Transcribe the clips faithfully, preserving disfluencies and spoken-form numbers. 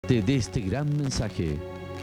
de este gran mensaje.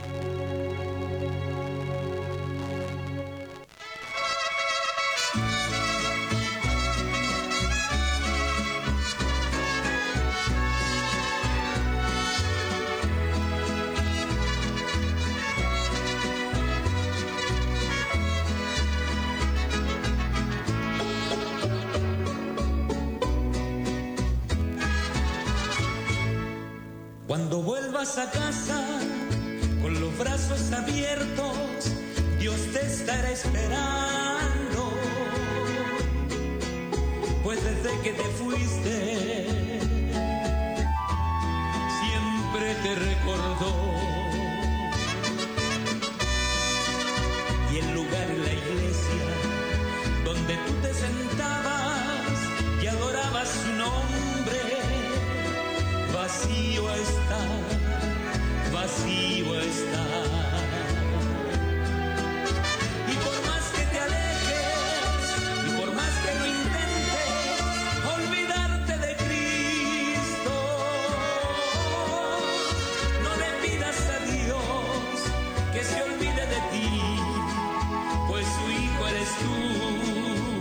Cuando vuelvas a casa con los brazos abiertos, Dios te estará esperando. Pues desde que te fuiste, siempre te recordó. Y el lugar en la iglesia donde tú te sentabas y adorabas su nombre, vacío está, vacío está. Y por más que te alejes, y por más que lo intentes, olvidarte de Cristo, no le pidas a Dios que se olvide de ti, pues su hijo eres tú.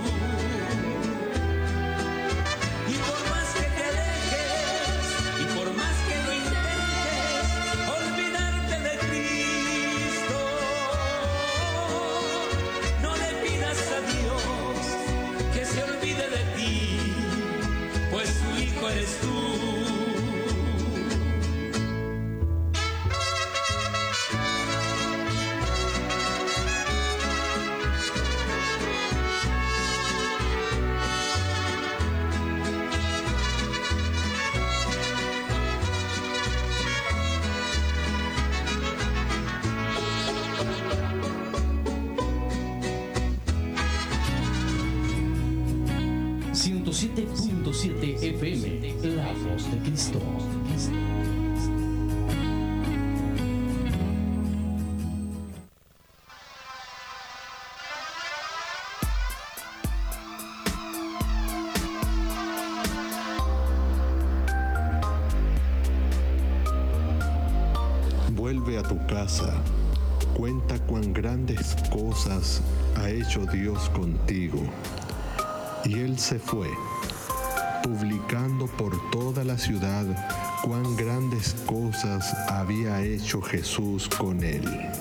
Eres tú. ciento siete punto siete F M, La Voz de Cristo. Vuelve a tu casa. Cuenta cuán grandes cosas ha hecho Dios contigo. Y él se fue, publicando por toda la ciudad cuán grandes cosas había hecho Jesús con él.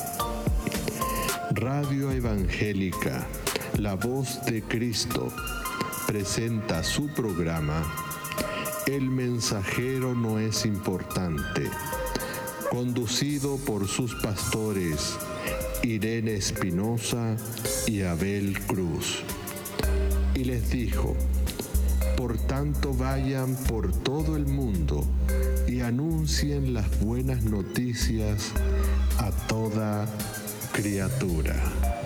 Radio Evangélica, La Voz de Cristo, presenta su programa El Mensajero no es importante, conducido por sus pastores Irene Espinosa y Abel Cruz. Y les dijo: por tanto vayan por todo el mundo y anuncien las buenas noticias a toda criatura.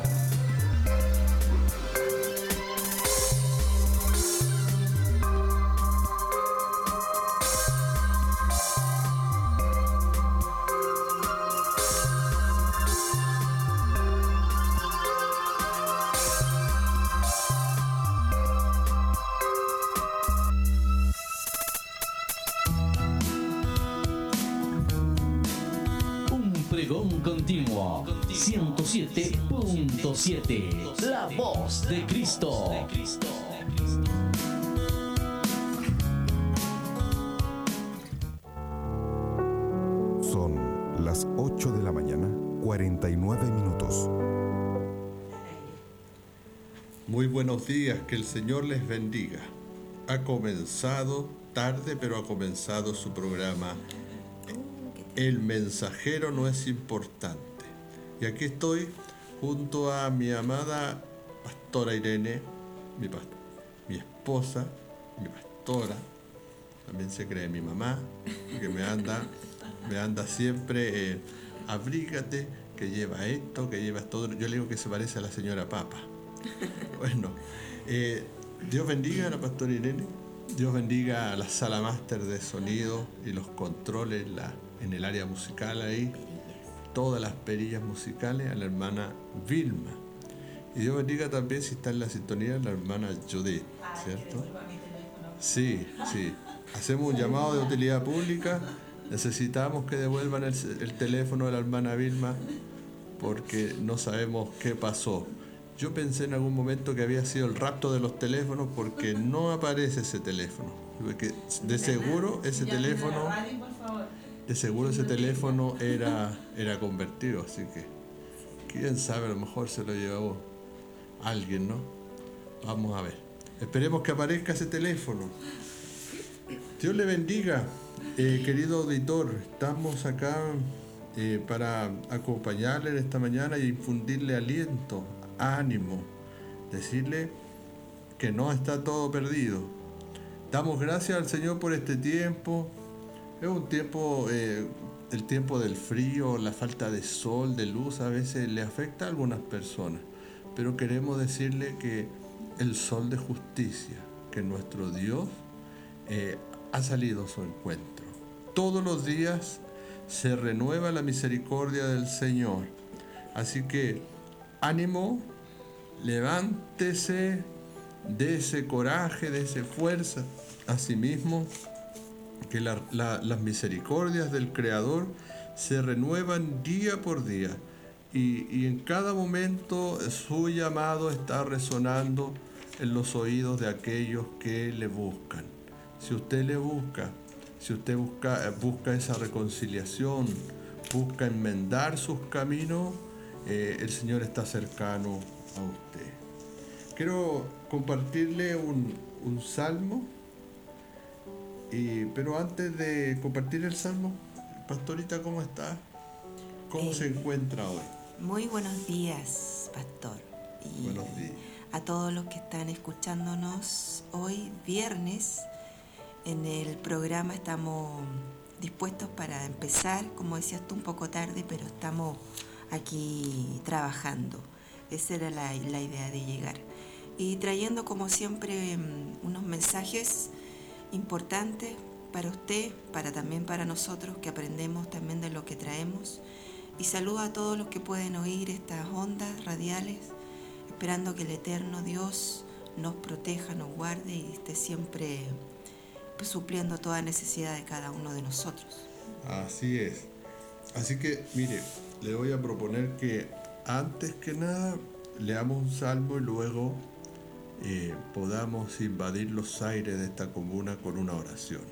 Pregón continuo, ciento siete punto siete, La Voz de Cristo. Son las ocho de la mañana, cuarenta y nueve minutos. Muy buenos días, que el Señor les bendiga. Ha comenzado tarde, pero ha comenzado su programa El Mensajero no es importante. Y aquí estoy junto a mi amada pastora Irene, mi, past- mi esposa, mi pastora, también se cree mi mamá, que me anda, me anda siempre, eh, abrígate, que lleva esto, que lleva todo. Yo le digo que se parece a la señora Papa. Bueno, eh, Dios bendiga a la pastora Irene, Dios bendiga a la sala máster de sonido y los controles, la en el área musical ahí, todas las perillas musicales, a la hermana Vilma. Y Dios bendiga también, si está en la sintonía, la hermana Judith, ¿cierto? Sí, sí. Hacemos un llamado de utilidad pública Necesitamos que devuelvan el, el teléfono de la hermana Vilma porque no sabemos qué pasó. Yo pensé en algún momento que había sido el rapto de los teléfonos porque no aparece ese teléfono. Porque de seguro ese teléfono, de seguro ese teléfono era, era convertido, así que quién sabe, a lo mejor se lo llevó alguien, ¿no? Vamos a ver. Esperemos que aparezca ese teléfono. Dios le bendiga, eh, querido auditor. Estamos acá eh, para acompañarle en esta mañana y infundirle aliento, ánimo, decirle que no está todo perdido. Damos gracias al Señor por este tiempo. Es un tiempo, eh, el tiempo del frío, la falta de sol, de luz, a veces le afecta a algunas personas. Pero queremos decirle que el sol de justicia, que nuestro Dios eh, ha salido a su encuentro. Todos los días se renueva la misericordia del Señor. Así que ánimo, levántese, de ese coraje, de esa fuerza. Asimismo, que la, la, las misericordias del Creador se renuevan día por día. Y, y en cada momento su llamado está resonando en los oídos de aquellos que le buscan. Si usted le busca, si usted busca, busca esa reconciliación, busca enmendar sus caminos, eh, el Señor está cercano a usted. Quiero compartirle un, un salmo, y, pero antes de compartir el salmo, Pastorita, ¿cómo está? ¿Cómo eh, se encuentra hoy? Muy buenos días, Pastor. Y buenos días. A todos los que están escuchándonos hoy, viernes, en el programa estamos dispuestos para empezar, como decías tú, un poco tarde, pero estamos aquí trabajando. Esa era la, la idea de llegar. Y trayendo, como siempre, unos mensajes importantes para usted, para también para nosotros, que aprendemos también de lo que traemos. Y saludo a todos los que pueden oír estas ondas radiales, esperando que el eterno Dios nos proteja, nos guarde y esté siempre pues, supliendo toda necesidad de cada uno de nosotros. Así es. Así que, mire, le voy a proponer que antes que nada leamos un salmo y luego eh, podamos invadir los aires de esta comuna con una oración.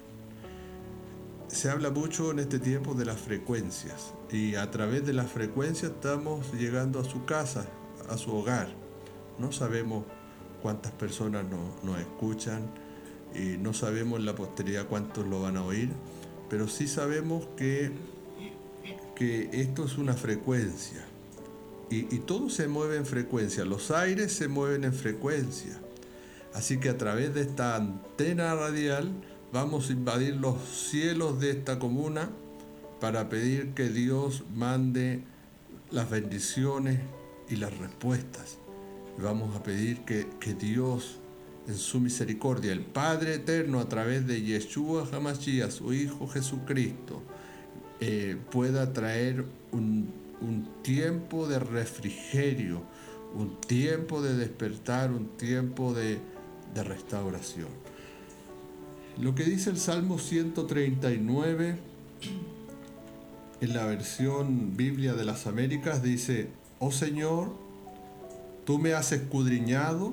Se habla mucho en este tiempo de las frecuencias y a través de las frecuencias estamos llegando a su casa, a su hogar. No sabemos cuántas personas nos, nos escuchan y no sabemos en la posteridad cuántos lo van a oír, pero sí sabemos que, que esto es una frecuencia y, y todo se mueve en frecuencia, los aires se mueven en frecuencia. Así que a través de esta antena radial vamos a invadir los cielos de esta comuna para pedir que Dios mande las bendiciones y las respuestas. Vamos a pedir que, que Dios, en su misericordia, el Padre Eterno, a través de Yeshua HaMashiach, su Hijo Jesucristo, eh, pueda traer un, un tiempo de refrigerio, un tiempo de despertar, un tiempo de, de restauración. Lo que dice el Salmo ciento treinta y nueve, en la versión Biblia de las Américas, dice: Oh Señor, tú me has escudriñado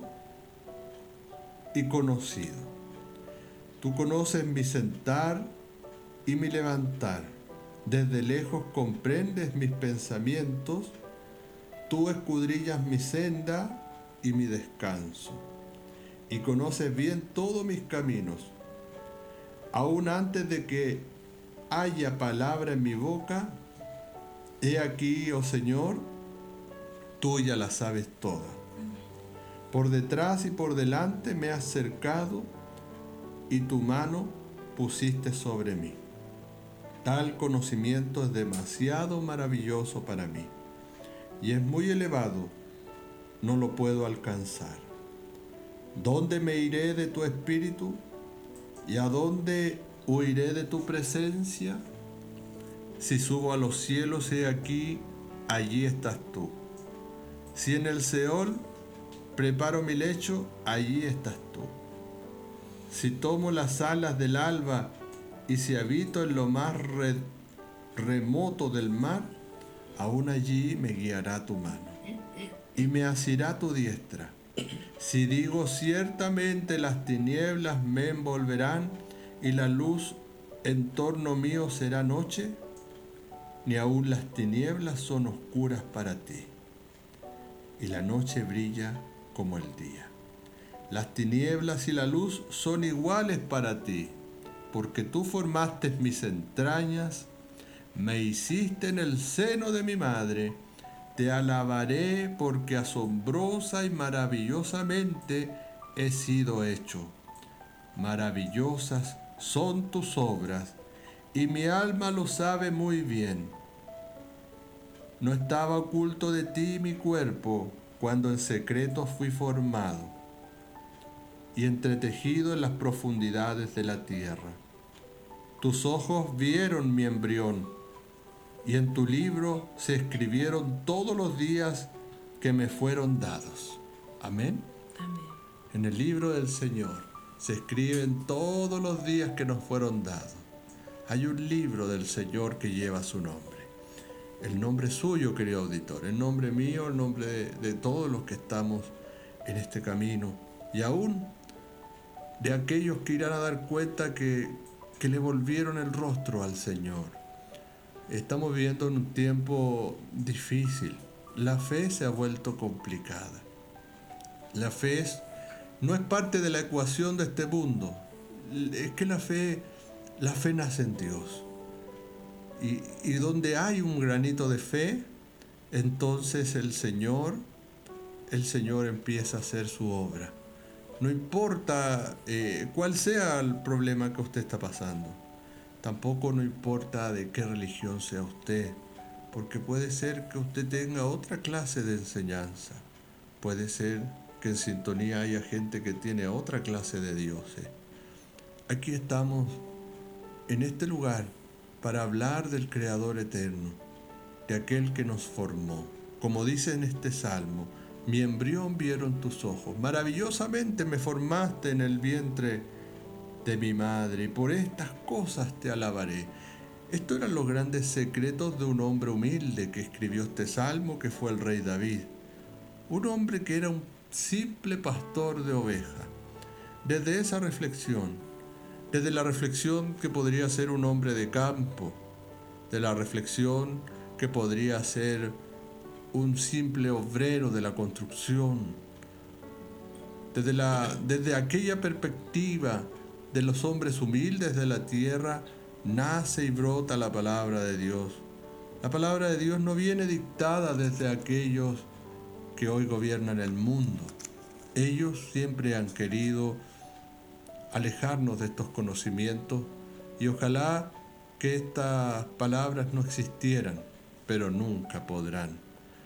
y conocido. Tú conoces mi sentar y mi levantar. Desde lejos comprendes mis pensamientos. Tú escudriñas mi senda y mi descanso. Y conoces bien todos mis caminos. Aún antes de que haya palabra en mi boca, he aquí, oh Señor, tú ya la sabes toda. Por detrás y por delante me has cercado y tu mano pusiste sobre mí. Tal conocimiento es demasiado maravilloso para mí y es muy elevado, no lo puedo alcanzar. ¿Dónde me iré de tu espíritu? ¿Y a dónde huiré de tu presencia? Si subo a los cielos, he aquí, allí estás tú. Si en el Seol preparo mi lecho, allí estás tú. Si tomo las alas del alba y si habito en lo más re- remoto del mar, aún allí me guiará tu mano y me asirá tu diestra. Si digo ciertamente las tinieblas me envolverán y la luz en torno mío será noche, ni aun las tinieblas son oscuras para ti, y la noche brilla como el día. Las tinieblas y la luz son iguales para ti, porque tú formaste mis entrañas, me hiciste en el seno de mi madre. Te alabaré porque asombrosa y maravillosamente he sido hecho. Maravillosas son tus obras, y mi alma lo sabe muy bien. No estaba oculto de ti mi cuerpo, cuando en secreto fui formado y entretejido en las profundidades de la tierra. Tus ojos vieron mi embrión, y en tu libro se escribieron todos los días que me fueron dados. Amén. Amén. En el libro del Señor se escriben todos los días que nos fueron dados. Hay un libro del Señor que lleva su nombre. El nombre suyo, querido auditor, el nombre mío, el nombre de, de todos los que estamos en este camino, y aún de aquellos que irán a dar cuenta que, que le volvieron el rostro al Señor. Estamos viviendo en un tiempo difícil. La fe se ha vuelto complicada. La fe es, no es parte de la ecuación de este mundo. Es que la fe, la fe nace en Dios. Y, y donde hay un granito de fe, entonces el Señor, el Señor empieza a hacer su obra. No importa eh, cuál sea el problema que usted está pasando. Tampoco no importa de qué religión sea usted, porque puede ser que usted tenga otra clase de enseñanza. Puede ser que en sintonía haya gente que tiene otra clase de dioses. Aquí estamos en este lugar para hablar del Creador eterno, de aquel que nos formó. Como dice en este salmo, mi embrión vieron tus ojos, maravillosamente me formaste en el vientre de mi madre, y por estas cosas te alabaré. Estos eran los grandes secretos de un hombre humilde que escribió este salmo, que fue el rey David. Un hombre que era un simple pastor de ovejas. Desde esa reflexión, desde la reflexión que podría ser un hombre de campo, de la reflexión que podría ser un simple obrero de la construcción, desde, la, desde aquella perspectiva de los hombres humildes de la tierra, nace y brota la palabra de Dios. La palabra de Dios no viene dictada desde aquellos que hoy gobiernan el mundo. Ellos siempre han querido alejarnos de estos conocimientos, y ojalá que estas palabras no existieran, pero nunca podrán.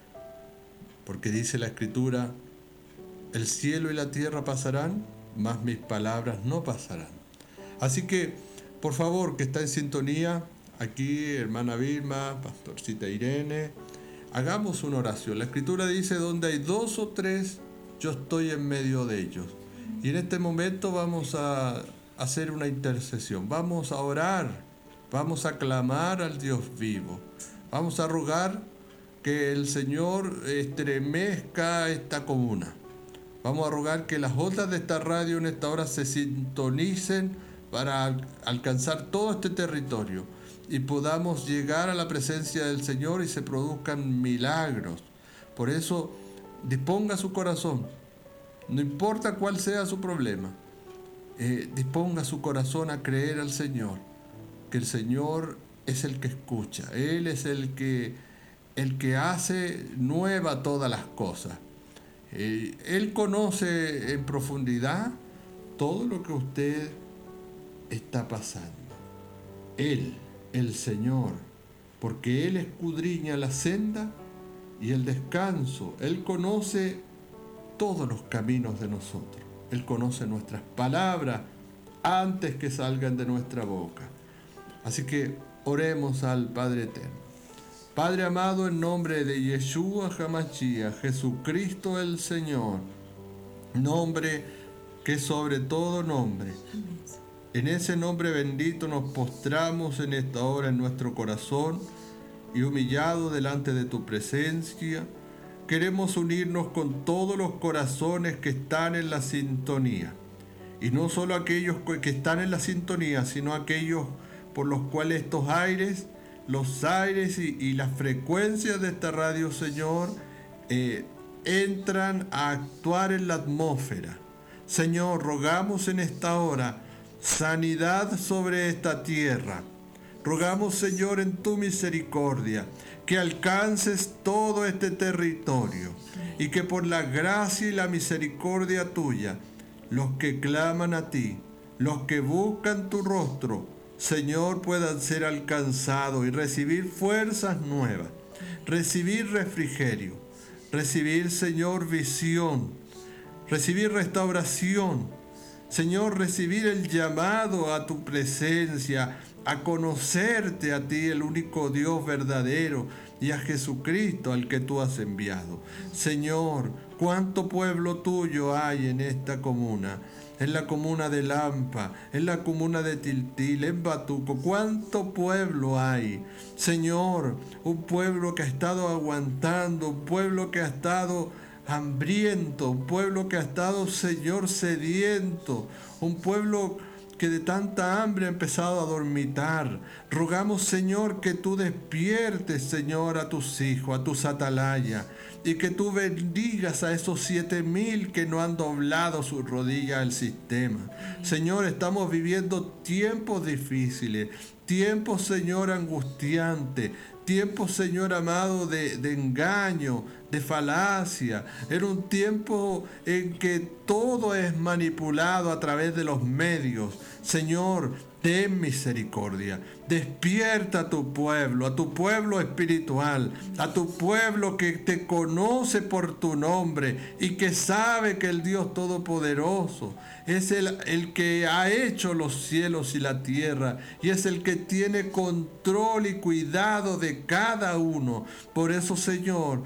Porque dice la Escritura, el cielo y la tierra pasarán, mas mis palabras no pasarán. Así que, por favor, que está en sintonía, aquí, hermana Vilma, pastorcita Irene, hagamos una oración. La Escritura dice, donde hay dos o tres, yo estoy en medio de ellos. Y en este momento vamos a hacer una intercesión, vamos a orar, vamos a clamar al Dios vivo, vamos a rogar que el Señor estremezca esta comuna. Vamos a rogar que las ondas de esta radio en esta hora se sintonicen para al- alcanzar todo este territorio y podamos llegar a la presencia del Señor y se produzcan milagros. Por eso, disponga su corazón, no importa cuál sea su problema, eh, disponga su corazón a creer al Señor, que el Señor es el que escucha, Él es el que, el que hace nueva todas las cosas. Eh, Él conoce en profundidad todo lo que usted está pasando. Él, el Señor, porque Él escudriña la senda y el descanso. Él conoce todos los caminos de nosotros. Él conoce nuestras palabras antes que salgan de nuestra boca. Así que oremos al Padre Eterno. Padre amado, en nombre de Yeshua HaMashiach, Jesucristo el Señor, nombre que sobre todo nombre, En ese nombre bendito nos postramos en esta hora en nuestro corazón y humillado delante de tu presencia, queremos unirnos con todos los corazones que están en la sintonía. Y no solo aquellos que están en la sintonía, sino aquellos por los cuales estos aires, los aires y, y las frecuencias de esta radio, Señor, eh, entran a actuar en la atmósfera. Señor, rogamos en esta hora sanidad sobre esta tierra. Rogamos, Señor, en tu misericordia, que alcances todo este territorio y que por la gracia y la misericordia tuya, los que claman a ti, los que buscan tu rostro, Señor, puedan ser alcanzados y recibir fuerzas nuevas, recibir refrigerio, recibir, Señor, visión, recibir restauración, Señor, recibir el llamado a tu presencia, a conocerte a ti, el único Dios verdadero, y a Jesucristo al que tú has enviado. Señor, cuánto pueblo tuyo hay en esta comuna, en la comuna de Lampa, en la comuna de Tiltil, en Batuco, cuánto pueblo hay. Señor, un pueblo que ha estado aguantando, un pueblo que ha estado hambriento, un pueblo que ha estado, Señor, sediento, un pueblo que de tanta hambre ha empezado a dormitar. Rogamos, Señor, que tú despiertes, Señor, a tus hijos, a tus atalayas, y que tú bendigas a esos siete mil que no han doblado sus rodillas al sistema. Señor, estamos viviendo tiempos difíciles, tiempos, Señor, angustiantes, tiempos, Señor amado, de, de engaño, de falacia. Era un tiempo en que todo es manipulado a través de los medios. Señor, ten misericordia. Despierta a tu pueblo, a tu pueblo espiritual, a tu pueblo que te conoce por tu nombre y que sabe que el Dios Todopoderoso es el, el que ha hecho los cielos y la tierra y es el que tiene control y cuidado de cada uno. Por eso, Señor,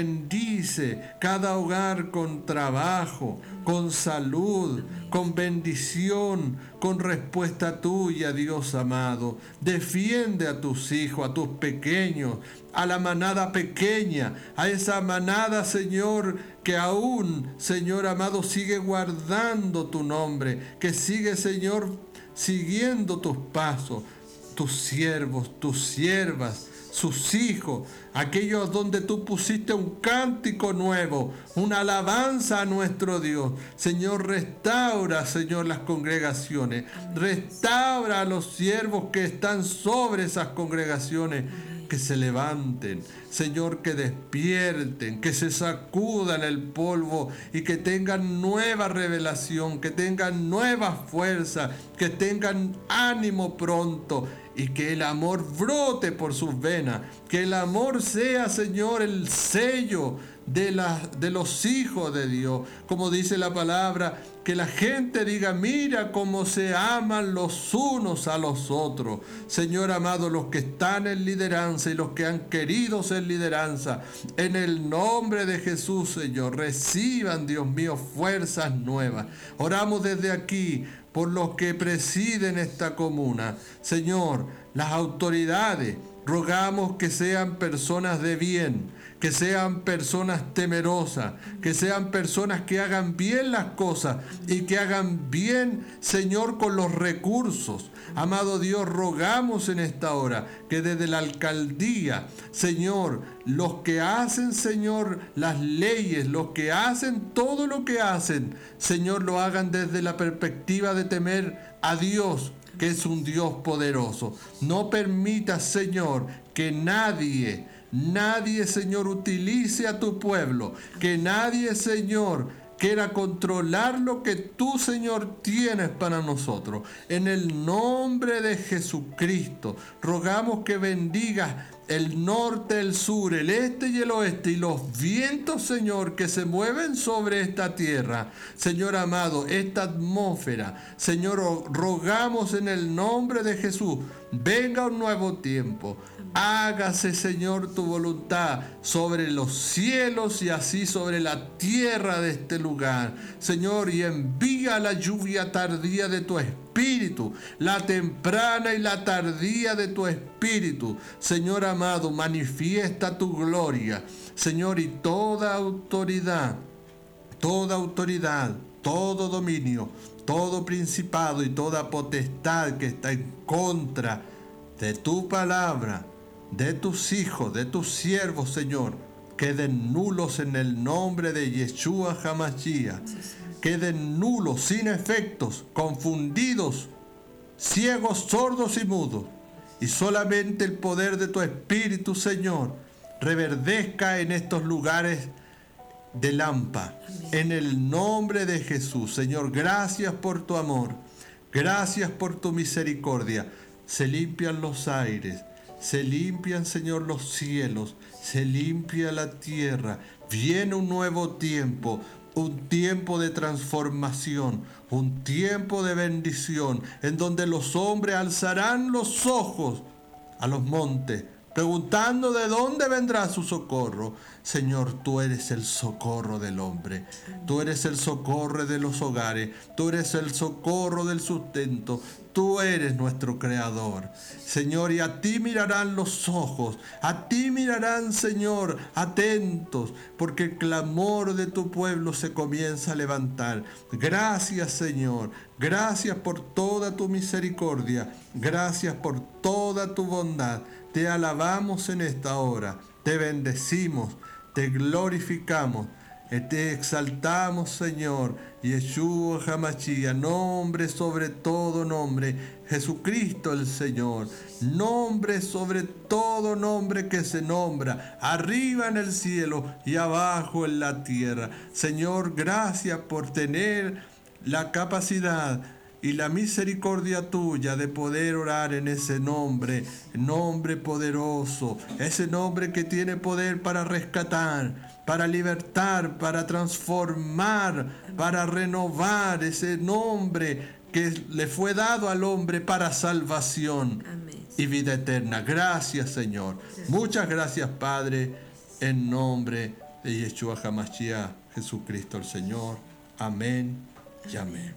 bendice cada hogar con trabajo, con salud, con bendición, con respuesta tuya, Dios amado. Defiende a tus hijos, a tus pequeños, a la manada pequeña, a esa manada, Señor, que aún, Señor amado, sigue guardando tu nombre, que sigue, Señor, siguiendo tus pasos, tus siervos, tus siervas, sus hijos, aquellos donde tú pusiste un cántico nuevo, una alabanza a nuestro Dios. Señor, restaura, Señor, las congregaciones, restaura a los siervos que están sobre esas congregaciones, que se levanten, Señor, que despierten, que se sacudan el polvo y que tengan nueva revelación, que tengan nueva fuerza, que tengan ánimo pronto y que el amor brote por sus venas, que el amor sea, Señor, el sello de, la, de los hijos de Dios, como dice la palabra, que la gente diga, mira cómo se aman los unos a los otros. Señor amado, los que están en lideranza y los que han querido ser lideranza, en el nombre de Jesús, Señor, reciban, Dios mío, fuerzas nuevas. Oramos desde aquí por los que presiden esta comuna. Señor, las autoridades, rogamos que sean personas de bien, que sean personas temerosas, que sean personas que hagan bien las cosas y que hagan bien, Señor, con los recursos. Amado Dios, rogamos en esta hora que desde la alcaldía, Señor, los que hacen, Señor, las leyes, los que hacen todo lo que hacen, Señor, lo hagan desde la perspectiva de temer a Dios, que es un Dios poderoso. No permitas, Señor, que nadie, nadie, Señor, utilice a tu pueblo, que nadie, Señor, quiera controlar lo que tú, Señor, tienes para nosotros. En el nombre de Jesucristo, rogamos que bendigas el norte, el sur, el este y el oeste y los vientos, Señor, que se mueven sobre esta tierra. Señor amado, esta atmósfera, Señor, rogamos en el nombre de Jesús, venga un nuevo tiempo. Hágase, Señor, tu voluntad sobre los cielos y así sobre la tierra de este lugar. Señor, y envía la lluvia tardía de tu espíritu, espíritu, la temprana y la tardía de tu espíritu. Señor amado, manifiesta tu gloria, Señor, y toda autoridad, toda autoridad, todo dominio, todo principado y toda potestad que está en contra de tu palabra, de tus hijos, de tus siervos, Señor, queden nulos en el nombre de Yeshua HaMashiach. Queden nulos, sin efectos, confundidos, ciegos, sordos y mudos. Y solamente el poder de tu Espíritu, Señor, reverdezca en estos lugares de Lampa. En el nombre de Jesús, Señor, gracias por tu amor. Gracias por tu misericordia. Se limpian los aires. Se limpian, Señor, los cielos, se limpia la tierra. Viene un nuevo tiempo, un tiempo de transformación, un tiempo de bendición, en donde los hombres alzarán los ojos a los montes, preguntando de dónde vendrá su socorro. Señor, tú eres el socorro del hombre, tú eres el socorro de los hogares, tú eres el socorro del sustento, tú eres nuestro creador. Señor, y a ti mirarán los ojos, a ti mirarán, Señor, atentos, porque el clamor de tu pueblo se comienza a levantar. Gracias, Señor, gracias por toda tu misericordia, gracias por toda tu bondad. Te alabamos en esta hora, te bendecimos, te glorificamos, te exaltamos, Señor. Yeshua HaMashiach, nombre sobre todo nombre, Jesucristo el Señor, nombre sobre todo nombre que se nombra, arriba en el cielo y abajo en la tierra. Señor, gracias por tener la capacidad y la misericordia tuya de poder orar en ese nombre, nombre poderoso, ese nombre que tiene poder para rescatar, para libertar, para transformar, para renovar, ese nombre que le fue dado al hombre para salvación Amén. Y vida eterna. Gracias, Señor. Gracias. Muchas gracias, Padre, en nombre de Yeshua HaMashiach, Jesucristo el Señor. Amén y amén.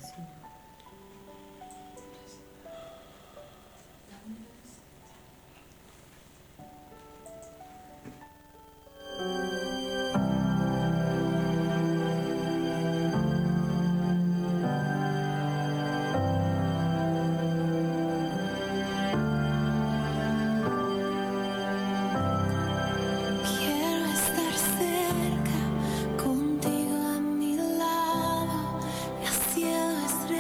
Quiero estar cerca, contigo a mi lado, la cielo estrella.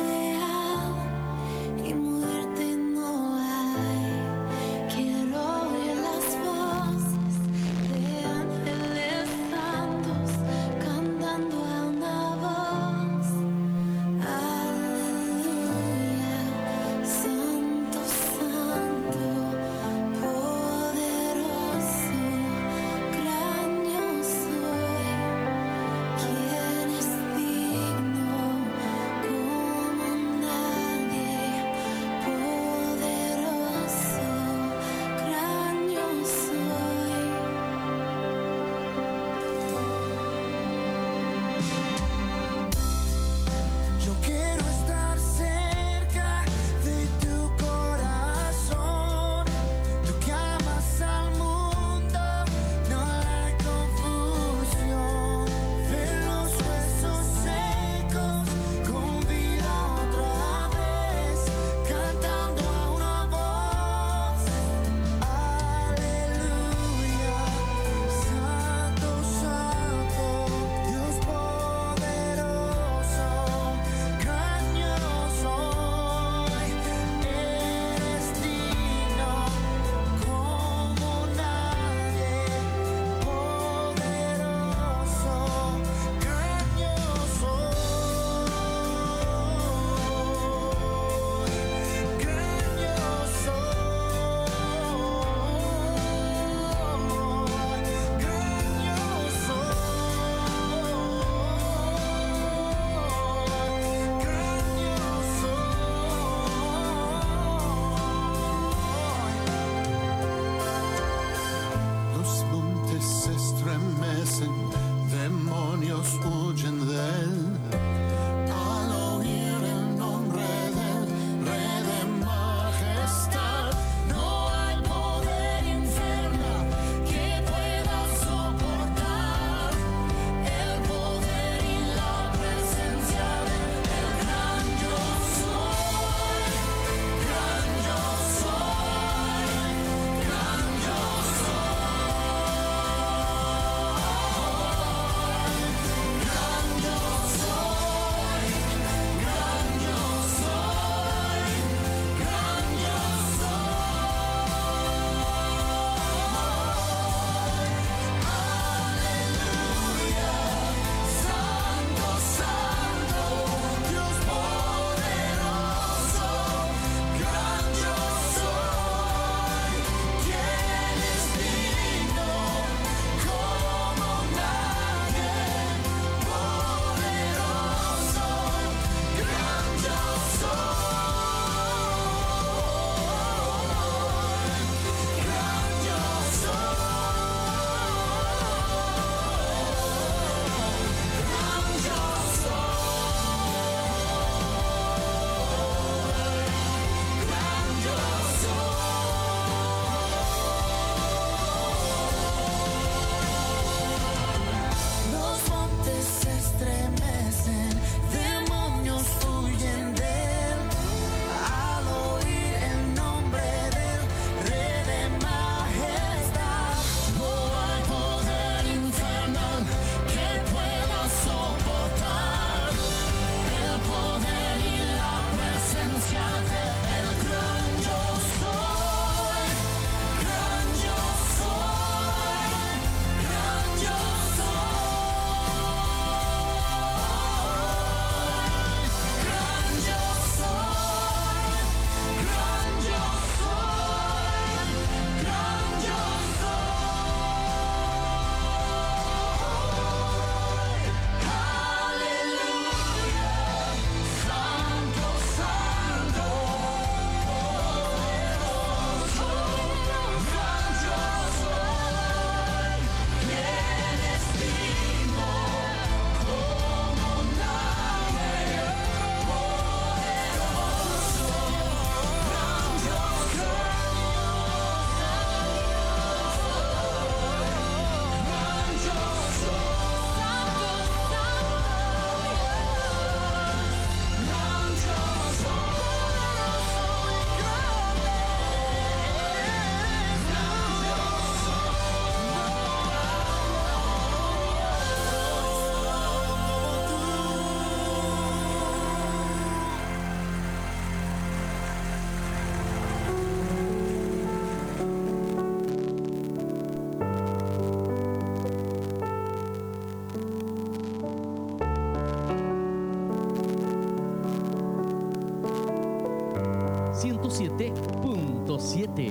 siete punto siete.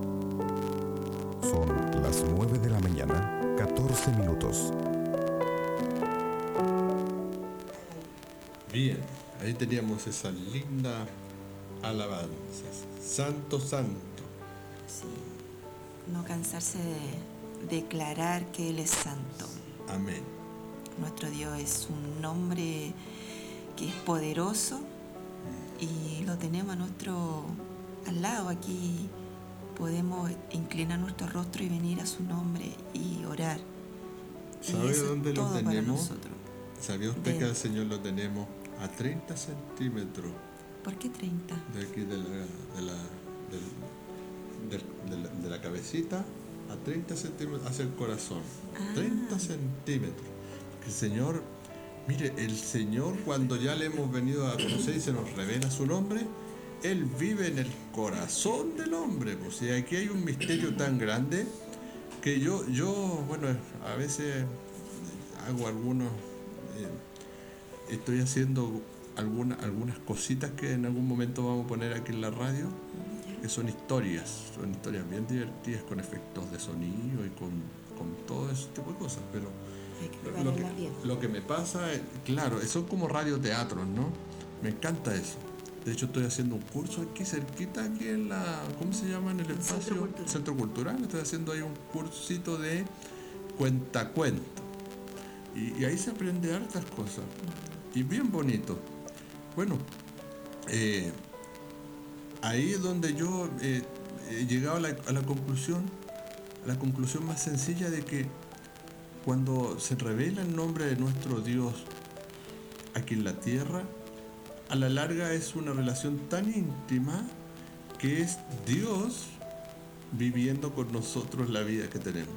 Son las nueve de la mañana, catorce minutos. Bien, ahí teníamos esa linda alabanza. Santo, santo. Sí. No cansarse de declarar que Él es santo. Amén. Nuestro Dios es un nombre que es poderoso y lo tenemos a nuestro al lado. Aquí podemos inclinar nuestro rostro y venir a su nombre y orar. ¿Sabe y eso dónde es lo todo para tenemos? nosotros. ¿Sabía usted De- que al Señor lo tenemos a treinta centímetros ¿Por qué treinta? de aquí de la, de la, del- del- de la, de la cabecita a treinta centímetros hacia el corazón? Ah. treinta centímetros. Que el Señor, mire, el Señor cuando ya le hemos venido a conocer y se nos revela su nombre, Él vive en el corazón del hombre. Pues, y aquí hay un misterio tan grande que yo, yo bueno, a veces hago algunos, eh, estoy haciendo alguna, algunas cositas que en algún momento vamos a poner aquí en la radio, que son historias, son historias bien divertidas con efectos de sonido y con, con todo ese tipo de cosas, pero Hay que lo, lo que, prepararla bien. lo que me pasa, es- claro, son como radioteatros, ¿no? Me encanta eso. De hecho, estoy haciendo un curso aquí cerquita, aquí en la, ¿cómo se llama? En el El espacio Centro Cultural. Centro Cultural. Estoy haciendo ahí un cursito de cuentacuento. Y, y ahí se aprende hartas cosas. Y bien bonito. Bueno, eh, ahí es donde yo eh, he llegado a la, a la conclusión, a la conclusión más sencilla de que cuando se revela el nombre de nuestro Dios aquí en la tierra, a la larga es una relación tan íntima que es Dios viviendo con nosotros la vida que tenemos.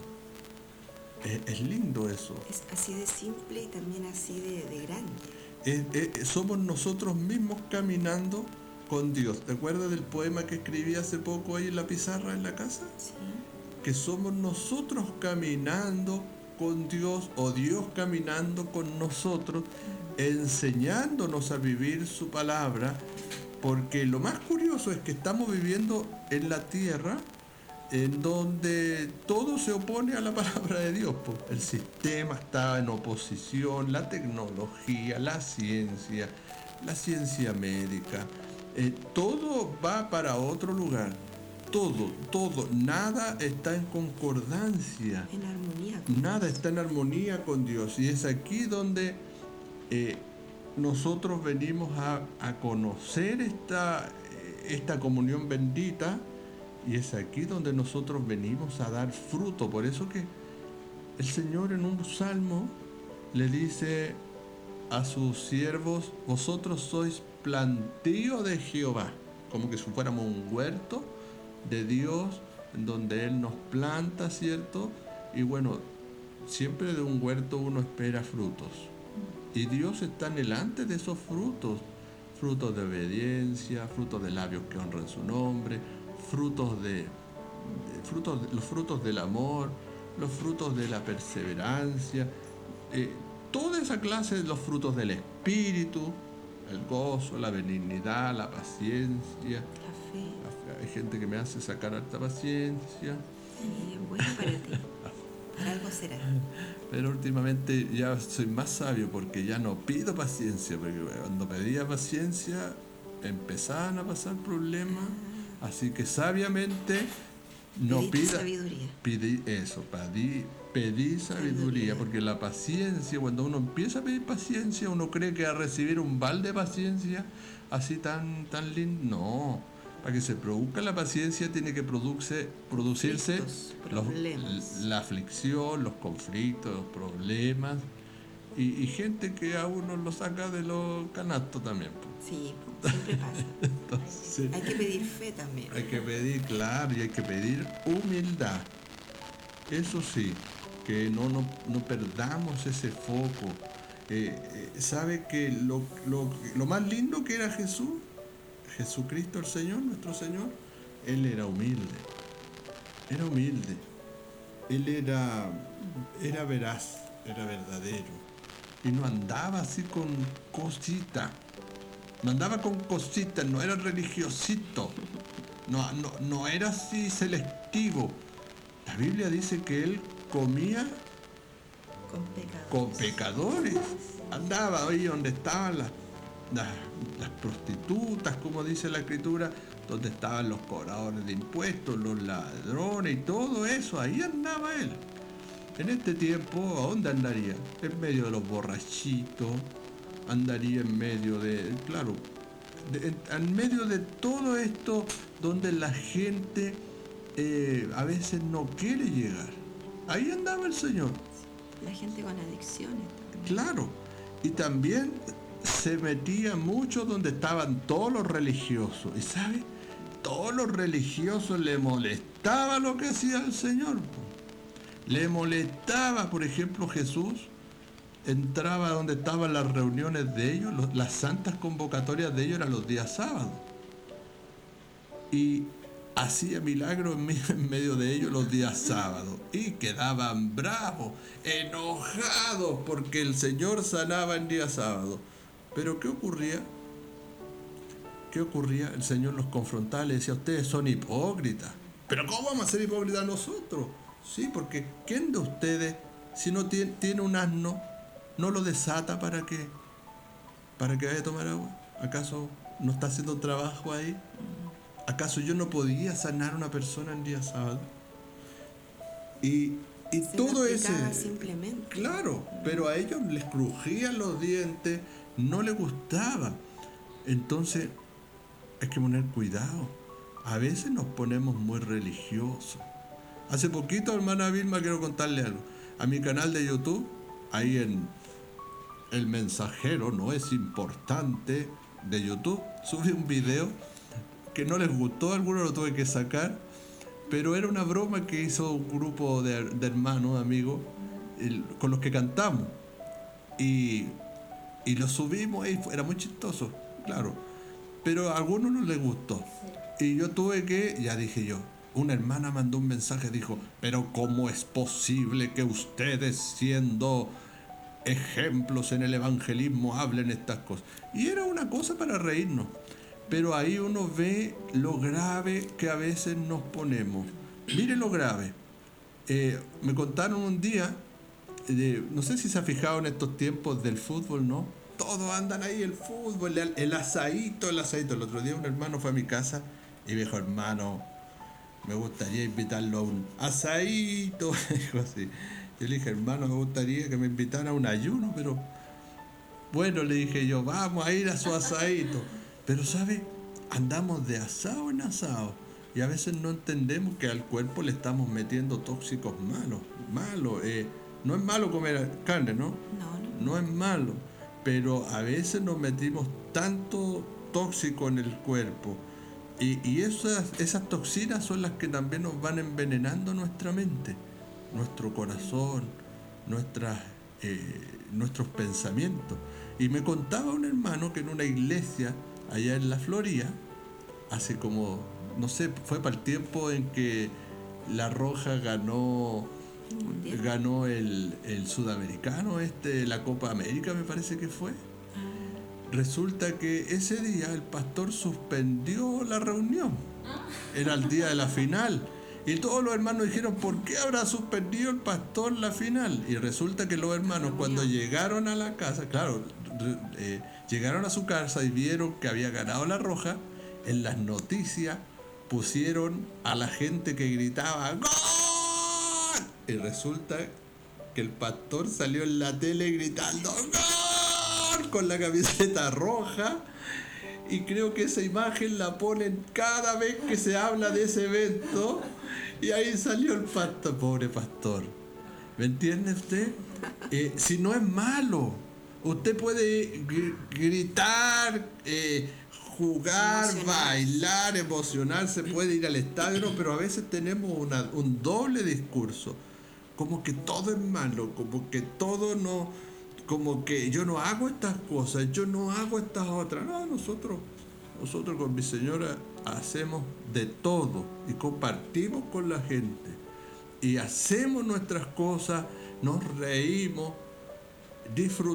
Es, es lindo eso. Es así de simple y también así de, de grande. Es- es- somos nosotros mismos caminando con Dios. ¿Te acuerdas del poema que escribí hace poco ahí en la pizarra en la casa? Sí. Que somos nosotros caminando con Dios o Dios caminando con nosotros, enseñándonos a vivir su palabra, porque lo más curioso es que estamos viviendo en la tierra en donde todo se opone a la palabra de Dios. Po. El sistema está en oposición, la tecnología, la ciencia, la ciencia médica, eh, todo va para otro lugar. Todo, todo, nada está en concordancia. En armonía. con Nada Dios. está en armonía con Dios. Y es aquí donde eh, nosotros venimos a, a conocer esta, esta comunión bendita. Y es aquí donde nosotros venimos a dar fruto. Por eso que el Señor en un salmo le dice a sus siervos: vosotros sois plantío de Jehová. Como que si fuéramos un huerto de Dios, en donde Él nos planta, ¿cierto? Y bueno, siempre de un huerto uno espera frutos. Y Dios está anhelante de esos frutos. Frutos de obediencia, frutos de labios que honran su nombre, frutos de, de- frutos, de- los frutos del amor, los frutos de la perseverancia, eh, toda esa clase de los frutos del Espíritu, el gozo, la benignidad, la paciencia. La fe. Hay gente que me hace sacar harta paciencia, Sí, es bueno para ti. Para algo será. pero últimamente ya soy más sabio porque ya no pido paciencia, porque cuando pedía paciencia empezaban a pasar problemas, así que sabiamente no Pediste pida sabiduría. pedí eso, pedí, pedí sabiduría, Sabiduría. porque la paciencia, cuando uno empieza a pedir paciencia, uno cree que va a recibir un balde de paciencia así tan, tan lindo. No, para que se produzca la paciencia tiene que produce, producirse Conflictos, los- problemas. la aflicción, los conflictos, los problemas, y, y gente que a uno lo saca de los canastos también. Po. Sí, siempre pasa. Entonces, Hay que pedir fe también. hay que pedir, claro, y hay que pedir humildad. Eso sí, que no, no, no perdamos ese foco. Eh, eh, ¿Sabe que lo, lo, lo más lindo que era Jesús? Jesucristo el Señor, nuestro Señor, Él era humilde. Era humilde. Él era, era veraz, era verdadero. Y no andaba así con cositas. No andaba con cositas, no era religiosito. no, no, no era así selectivo. La Biblia dice que él comía Con pecadores. con pecadores. Andaba ahí donde estaban las, las, las prostitutas, como dice la Escritura, donde estaban los cobradores de impuestos, los ladrones y todo eso. Ahí andaba él. En este tiempo, ¿a dónde andaría? En medio de los borrachitos, andaría en medio de, claro, de, en, en medio de todo esto donde la gente eh, a veces no quiere llegar. Ahí andaba el Señor. La gente con adicciones también. Claro, y también se metía mucho donde estaban todos los religiosos. ¿Y sabe? Todos los religiosos le molestaba lo que hacía el Señor. Le molestaba, por ejemplo, Jesús entraba donde estaban las reuniones de ellos, los, las santas convocatorias de ellos eran los días sábados. Y hacía milagros en, en medio de ellos los días sábados. Y quedaban bravos, enojados, porque el Señor sanaba en día sábado. Pero ¿qué ocurría? ¿Qué ocurría? El Señor los confrontaba y les decía, ustedes son hipócritas. ¿Pero cómo vamos a ser hipócritas nosotros? Sí, porque ¿quién de ustedes, si no tiene, tiene un asno, no lo desata para que, para que vaya a tomar agua? ¿Acaso no está haciendo trabajo ahí? ¿Acaso yo no podía sanar a una persona en día sábado? Y, y Se todo lo ese... explicaba simplemente. Claro, pero a ellos les crujían los dientes, no les gustaba. Entonces, hay que poner cuidado. A veces nos ponemos muy religiosos. Hace poquito, hermana Vilma, quiero contarle algo. A mi canal de YouTube, ahí en El Mensajero, no es importante, de YouTube, subí un video que no les gustó, algunos lo tuve que sacar, pero era una broma que hizo un grupo de, de hermanos, amigos, el, con los que cantamos. Y, y lo subimos y era muy chistoso, claro. Pero a algunos no les gustó. Y yo tuve que, ya dije yo, una hermana mandó un mensaje, dijo, pero ¿cómo es posible que ustedes, siendo ejemplos en el evangelismo, hablen estas cosas? Y era una cosa para reírnos. Pero ahí uno ve lo grave que a veces nos ponemos. Mire lo grave. Eh, me contaron un día, eh, no sé si se ha fijado en estos tiempos del fútbol, ¿no? Todos andan ahí, el fútbol, el, el asadito, el asadito. El otro día un hermano fue a mi casa y me dijo, hermano, me gustaría invitarlo a un asadito. Dijo así. Yo le dije, hermano, me gustaría que me invitara a un ayuno, pero bueno, le dije yo, vamos a ir a su asadito. Pero, ¿sabe? Andamos de asado en asado y a veces no entendemos que al cuerpo le estamos metiendo tóxicos malos. Malos. Eh, no es malo comer carne, ¿no? No, no. No es malo, pero a veces nos metimos tanto tóxico en el cuerpo y, y esas, esas toxinas son las que también nos van envenenando nuestra mente, nuestro corazón, nuestras, eh, nuestros pensamientos. Y me contaba un hermano que en una iglesia allá en la Florida, hace como, no sé, fue para el tiempo en que La Roja ganó ganó el, el sudamericano, este, la Copa América me parece que fue. Resulta que ese día el pastor suspendió la reunión. Era el día de la final. Y todos los hermanos dijeron, ¿por qué habrá suspendido el pastor la final? Y resulta que los hermanos cuando llegaron a la casa, claro, eh, llegaron a su casa y vieron que había ganado La Roja, en las noticias pusieron a la gente que gritaba ¡Gol! Y resulta que el pastor salió en la tele gritando ¡Gol! Con la camiseta roja. Y creo que esa imagen la ponen cada vez que se habla de ese evento. Y ahí salió el pastor, pobre pastor. ¿Me entiende usted? Eh, si no es malo, usted puede gr- gritar, eh, jugar, bailar, emocionarse, puede ir al estadio, ¿no? Pero a veces tenemos una, un doble discurso. Como que todo es malo, como que todo no, como que yo no hago estas cosas, yo no hago estas otras. No, nosotros, nosotros con mi señora hacemos de todo y compartimos con la gente y hacemos nuestras cosas, nos reímos,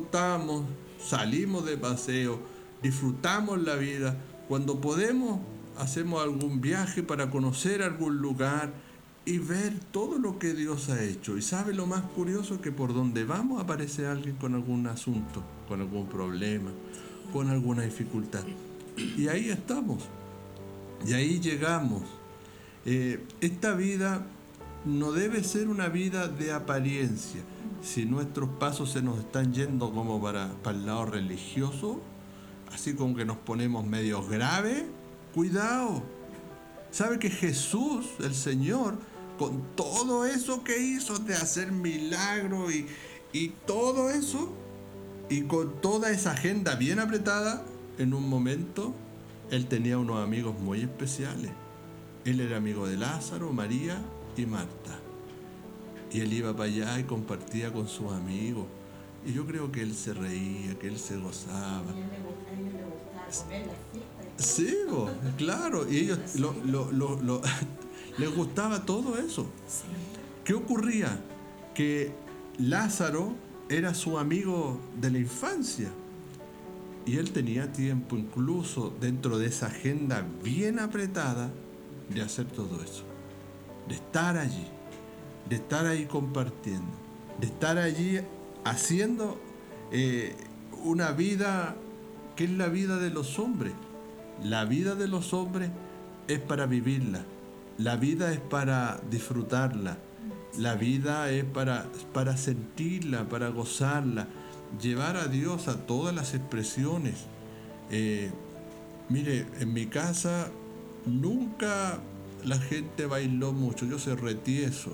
disfrutamos, salimos de paseo, disfrutamos la vida. Cuando podemos hacemos algún viaje para conocer algún lugar y ver todo lo que Dios ha hecho. Y sabe lo más curioso, que por donde vamos aparece alguien con algún asunto, con algún problema, con alguna dificultad. Y ahí estamos, y ahí llegamos. Eh, esta vida no debe ser una vida de apariencia. Si nuestros pasos se nos están yendo como para, para el lado religioso, así como que nos ponemos medios graves, cuidado. ¿Sabe que Jesús, el Señor, con todo eso que hizo de hacer milagros y, y todo eso, y con toda esa agenda bien apretada, en un momento Él tenía unos amigos muy especiales? Él era amigo de Lázaro, María y Marta. Y Él iba para allá y compartía con sus amigos. Y yo creo que Él se reía, que Él se gozaba. Sí, bo, claro, y ellos lo, lo, lo, lo, les gustaba todo eso. ¿Qué ocurría? Que Lázaro era su amigo de la infancia y él tenía tiempo, incluso dentro de esa agenda bien apretada, de hacer todo eso, de estar allí, de estar ahí compartiendo, de estar allí haciendo eh, una vida que es la vida de los hombres. La vida de los hombres es para vivirla, la vida es para disfrutarla, la vida es para, para sentirla, para gozarla, llevar a Dios a todas las expresiones. Eh, mire, en mi casa nunca la gente bailó mucho, yo soy retieso,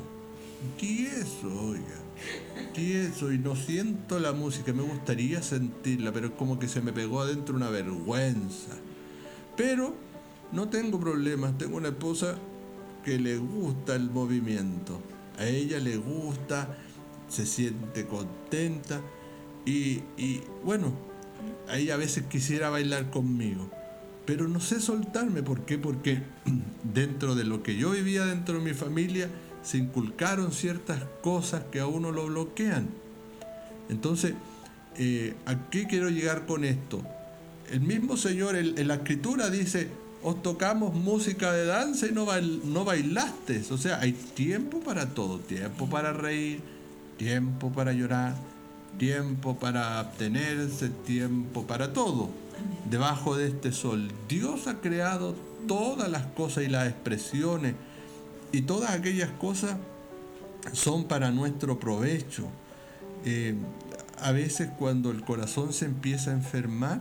tieso, oiga, tieso, y no siento la música, me gustaría sentirla, pero es como que se me pegó adentro una vergüenza. Pero no tengo problemas, tengo una esposa que le gusta el movimiento, a ella le gusta, se siente contenta y, y bueno, a ella a veces quisiera bailar conmigo, pero no sé soltarme. ¿Por qué? Porque dentro de lo que yo vivía dentro de mi familia se inculcaron ciertas cosas que a uno lo bloquean. Entonces, eh, ¿a qué quiero llegar con esto? El mismo Señor el, en la Escritura dice: os tocamos música de danza y no, bail, no bailaste. O sea, hay tiempo para todo, tiempo para reír, tiempo para llorar, tiempo para abstenerse, tiempo para todo. Debajo de este sol, Dios ha creado todas las cosas y las expresiones, y todas aquellas cosas son para nuestro provecho. Eh, a veces cuando el corazón se empieza a enfermar,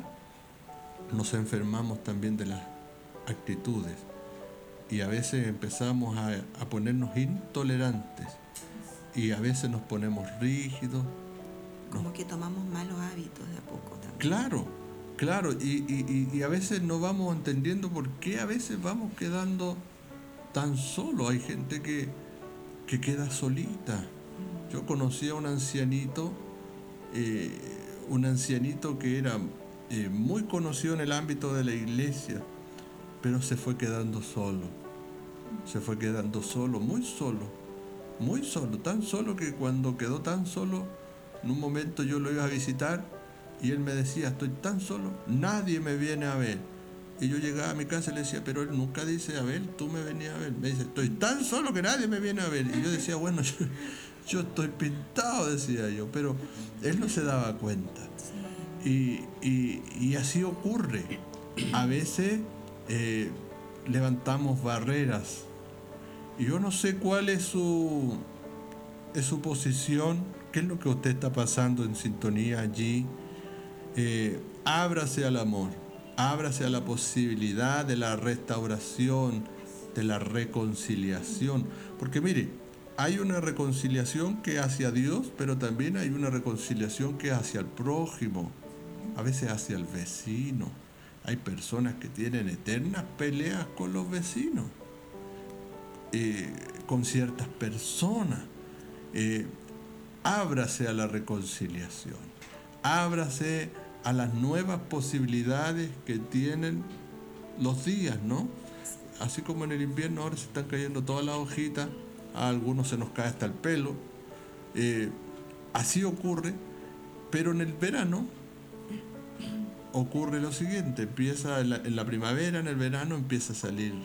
nos enfermamos también de las actitudes, y a veces empezamos a, a ponernos intolerantes, y a veces nos ponemos rígidos. Como nos... que tomamos malos hábitos de a poco también. Claro, claro, y, y, y a veces no vamos entendiendo por qué a veces vamos quedando tan solos. Hay gente que, que queda solita. Yo conocí a un ancianito, eh, un ancianito que era eh, muy conocido en el ámbito de la iglesia, pero se fue quedando solo, se fue quedando solo, muy solo, muy solo, tan solo que cuando quedó tan solo, en un momento yo lo iba a visitar y él me decía: estoy tan solo, nadie me viene a ver. Y yo llegaba a mi casa y le decía: pero él nunca dice, a ver, tú me venías a ver. Me dice: estoy tan solo que nadie me viene a ver. Y yo decía: bueno, yo, yo estoy pintado, decía yo, pero él no se daba cuenta. Y, y, y así ocurre. A veces eh, levantamos barreras. Y yo no sé cuál es su, es su posición, qué es lo que usted está pasando en sintonía allí. Eh, ábrase al amor. Ábrase a la posibilidad de la restauración, de la reconciliación. Porque mire, hay una reconciliación que es hacia Dios, pero también hay una reconciliación que es hacia el prójimo, a veces hacia el vecino. Hay personas que tienen eternas peleas con los vecinos, eh, con ciertas personas. Eh, ábrase a la reconciliación, ábrase a las nuevas posibilidades que tienen los días, ¿no? Así como en el invierno ahora se están cayendo todas las hojitas, a algunos se nos cae hasta el pelo, eh, así ocurre, pero en el verano ocurre lo siguiente, empieza en la, en la primavera, en el verano, empieza a salir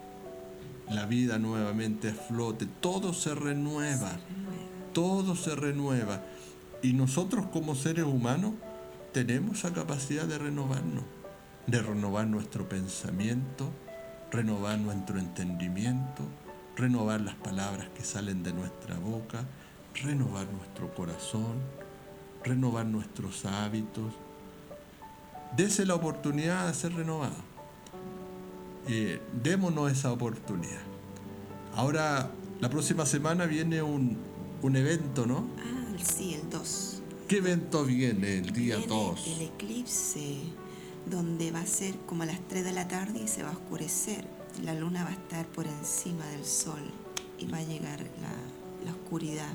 la vida nuevamente a flote, todo se renueva, todo se renueva. Y nosotros como seres humanos tenemos la capacidad de renovarnos, de renovar nuestro pensamiento, renovar nuestro entendimiento, renovar las palabras que salen de nuestra boca, renovar nuestro corazón, renovar nuestros hábitos. Dese la oportunidad de ser renovado. Eh, démonos esa oportunidad. Ahora, la próxima semana viene un, un evento, ¿no? Ah, sí, el dos. ¿Qué evento viene el día Viene dos? el eclipse, donde va a ser como a las tres de la tarde y se va a oscurecer. La luna va a estar por encima del sol y va a llegar la, la oscuridad.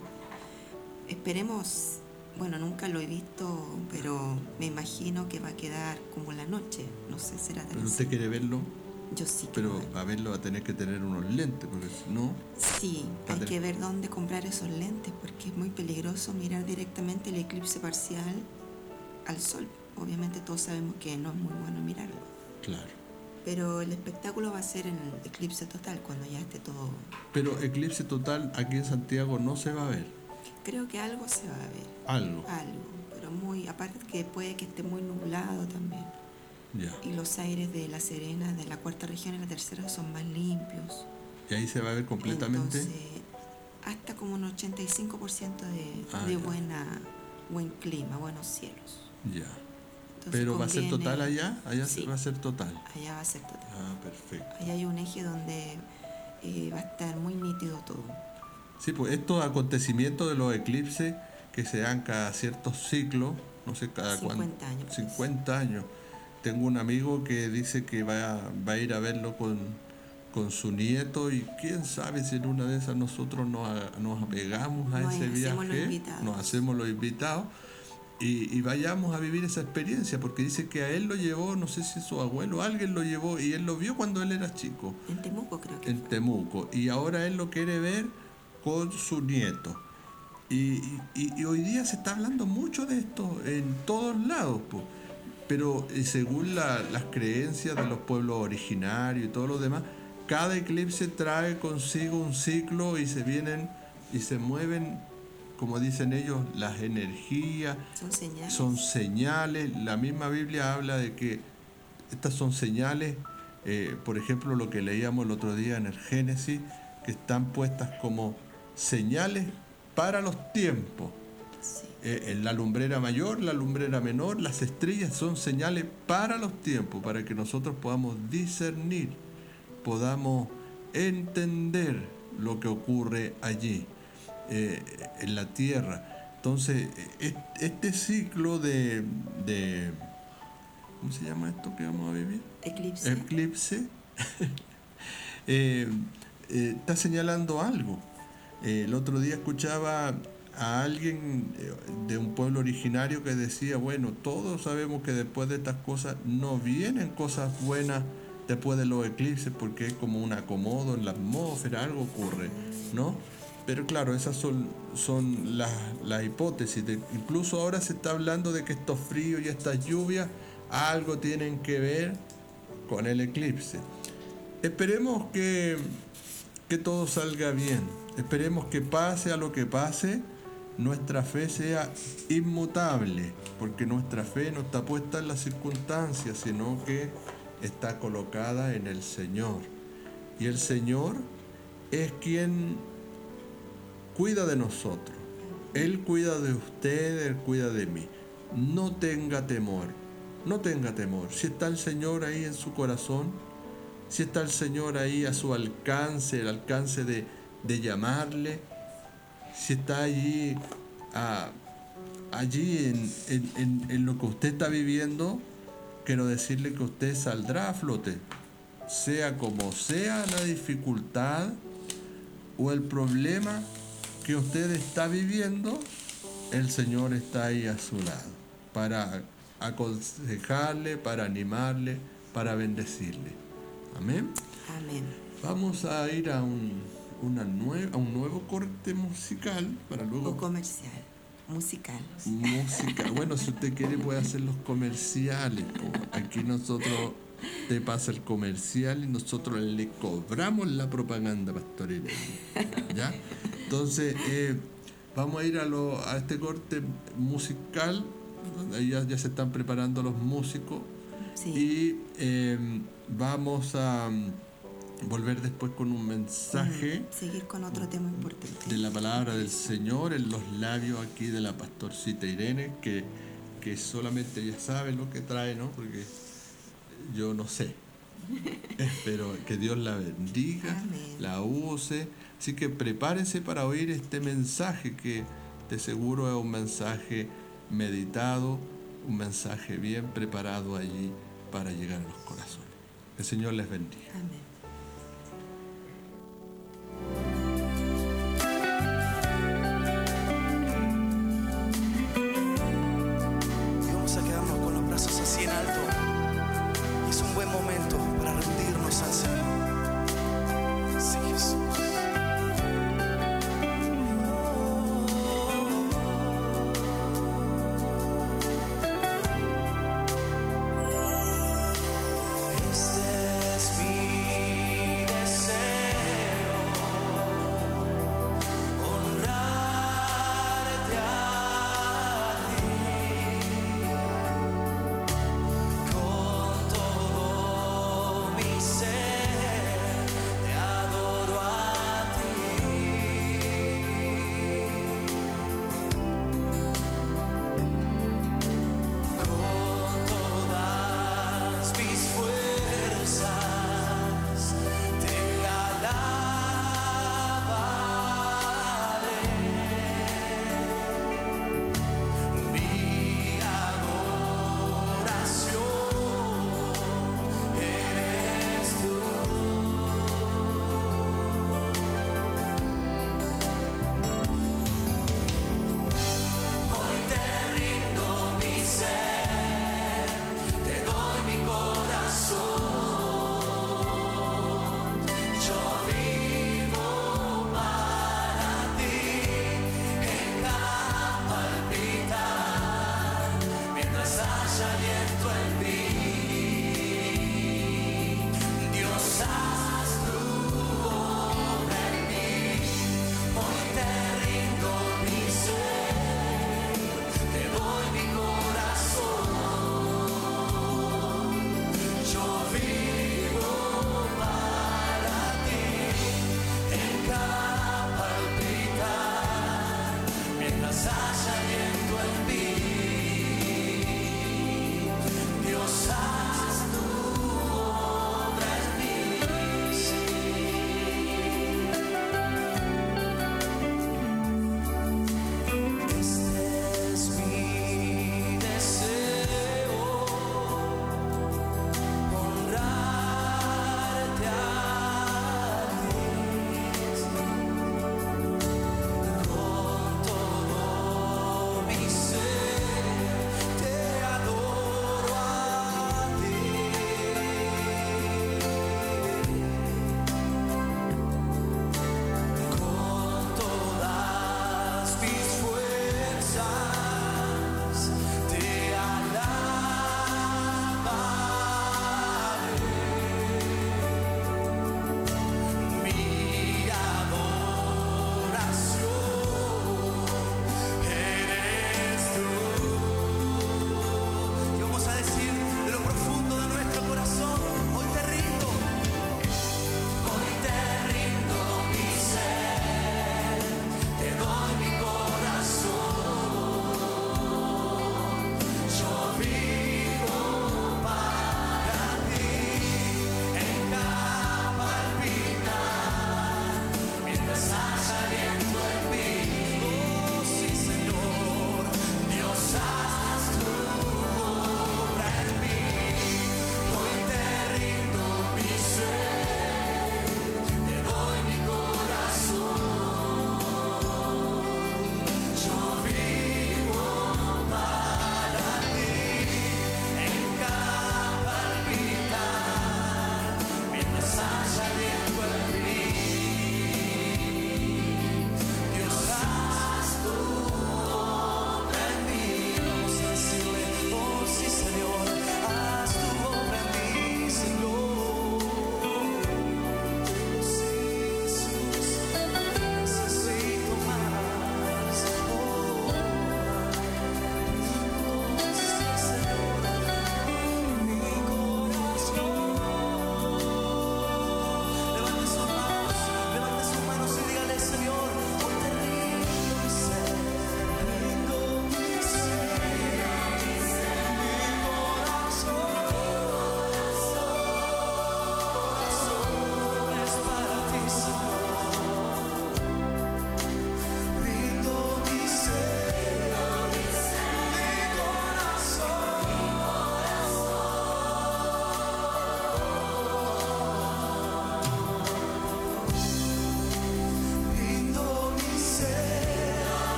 Esperemos, bueno, nunca lo he visto, pero me imagino que va a quedar como la noche. No sé, será tan ¿Pero usted quiere verlo? Yo sí Pero quiero verlo. para verlo va a tener que tener unos lentes, porque si no... Sí, Va a hay tener- que ver dónde comprar esos lentes, porque es muy peligroso mirar directamente el eclipse parcial al sol. Obviamente todos sabemos que no es muy bueno mirarlo. Claro. Pero el espectáculo va a ser en el eclipse total, cuando ya esté todo... Pero eclipse total aquí en Santiago no se va a ver. Creo que algo se va a ver, Algo. algo, pero muy... Aparte que puede que esté muy nublado también. Ya. Y los aires de La Serena, de la cuarta región y la tercera son más limpios. Y ahí se va a ver completamente. Entonces, hasta como un ochenta y cinco por ciento de, Ah, de ya. buena, buen clima, buenos cielos. Ya. Entonces, Pero va a ser conviene- total allá. Allá Sí. va a ser total. Allá va a ser total. Ah, perfecto. Allá hay un eje donde eh, va a estar muy nítido todo. Sí, pues estos acontecimientos de los eclipses que se dan cada ciertos ciclos, no sé cada cuánto. cincuenta años. pues. cincuenta años. Tengo un amigo que dice que va, va a ir a verlo con, con su nieto y quién sabe si en una de esas nosotros nos, a- nos apegamos a Nos ese hacemos los viaje, invitados. nos hacemos los invitados y, y vayamos a vivir esa experiencia, porque dice que a él lo llevó, no sé si su abuelo, alguien lo llevó y él lo vio cuando él era chico, En Temuco creo que en fue. Temuco, y ahora él lo quiere ver con su nieto. Y, y- y hoy día se está hablando mucho de esto en todos lados, po. Pero eh, según la- las creencias de los pueblos originarios y todo lo demás, cada eclipse trae consigo un ciclo y se vienen y se mueven, como dicen ellos, las energías, Son señales. son señales. La misma Biblia habla de que estas son señales, eh, por ejemplo, lo que leíamos el otro día en el Génesis, que están puestas como señales para los tiempos. Sí. Eh, en la lumbrera mayor, la lumbrera menor, las estrellas son señales para los tiempos, para que nosotros podamos discernir, podamos entender lo que ocurre allí, eh, en la tierra. Entonces, e- este ciclo de, de... ¿Cómo se llama esto que vamos a vivir? Eclipse. Eclipse. eh, eh, está señalando algo. Eh, el otro día escuchaba a alguien eh, de un pueblo originario que decía, bueno, todos sabemos que después de estas cosas no vienen cosas buenas después de los eclipses, porque es como un acomodo en la atmósfera, algo ocurre, ¿no? Pero claro, esas son, son las, las hipótesis. De, incluso ahora se está hablando de que estos fríos y estas lluvias algo tienen que ver con el eclipse. Esperemos que, que todo salga bien. Esperemos que pase a lo que pase, nuestra fe sea inmutable, porque nuestra fe no está puesta en las circunstancias, sino que está colocada en el Señor. Y el Señor es quien cuida de nosotros. Él cuida de usted, Él cuida de mí. No tenga temor, no tenga temor. Si está el Señor ahí en su corazón, si está el Señor ahí a su alcance, el alcance de, de llamarle, si está allí, ah, allí en, en, en, en lo que usted está viviendo, quiero decirle que usted saldrá a flote, sea como sea la dificultad o el problema que usted está viviendo, el Señor está ahí a su lado para aconsejarle, para animarle, para bendecirle. Amén. Amén. Vamos a ir a un, una nueva, a un nuevo corte musical para O luego comercial. musical. Música. Bueno, si usted quiere puede hacer los comerciales. Po. Aquí nosotros te pasa el comercial y nosotros le cobramos la propaganda, Pastor Irene. ¿Ya? Entonces, eh, vamos a ir a, lo, a este corte musical. Ahí ya, ya se están preparando los músicos. Sí. Y eh, vamos a volver después con un mensaje. Mm, seguir con otro tema importante. De la palabra del Señor en los labios aquí de la pastorcita Irene, que, que solamente ella sabe lo que trae, ¿no? Porque yo no sé. Espero que Dios la bendiga, Amén. la use. Así que prepárense para oír este mensaje que de seguro es un mensaje meditado, un mensaje bien preparado allí para llegar a los corazones. Que el Señor les bendiga. Amén. Y vamos a quedarnos con los brazos así en alto. Y es un buen momento para rendirnos al Señor. Sí, Jesús. Este es mi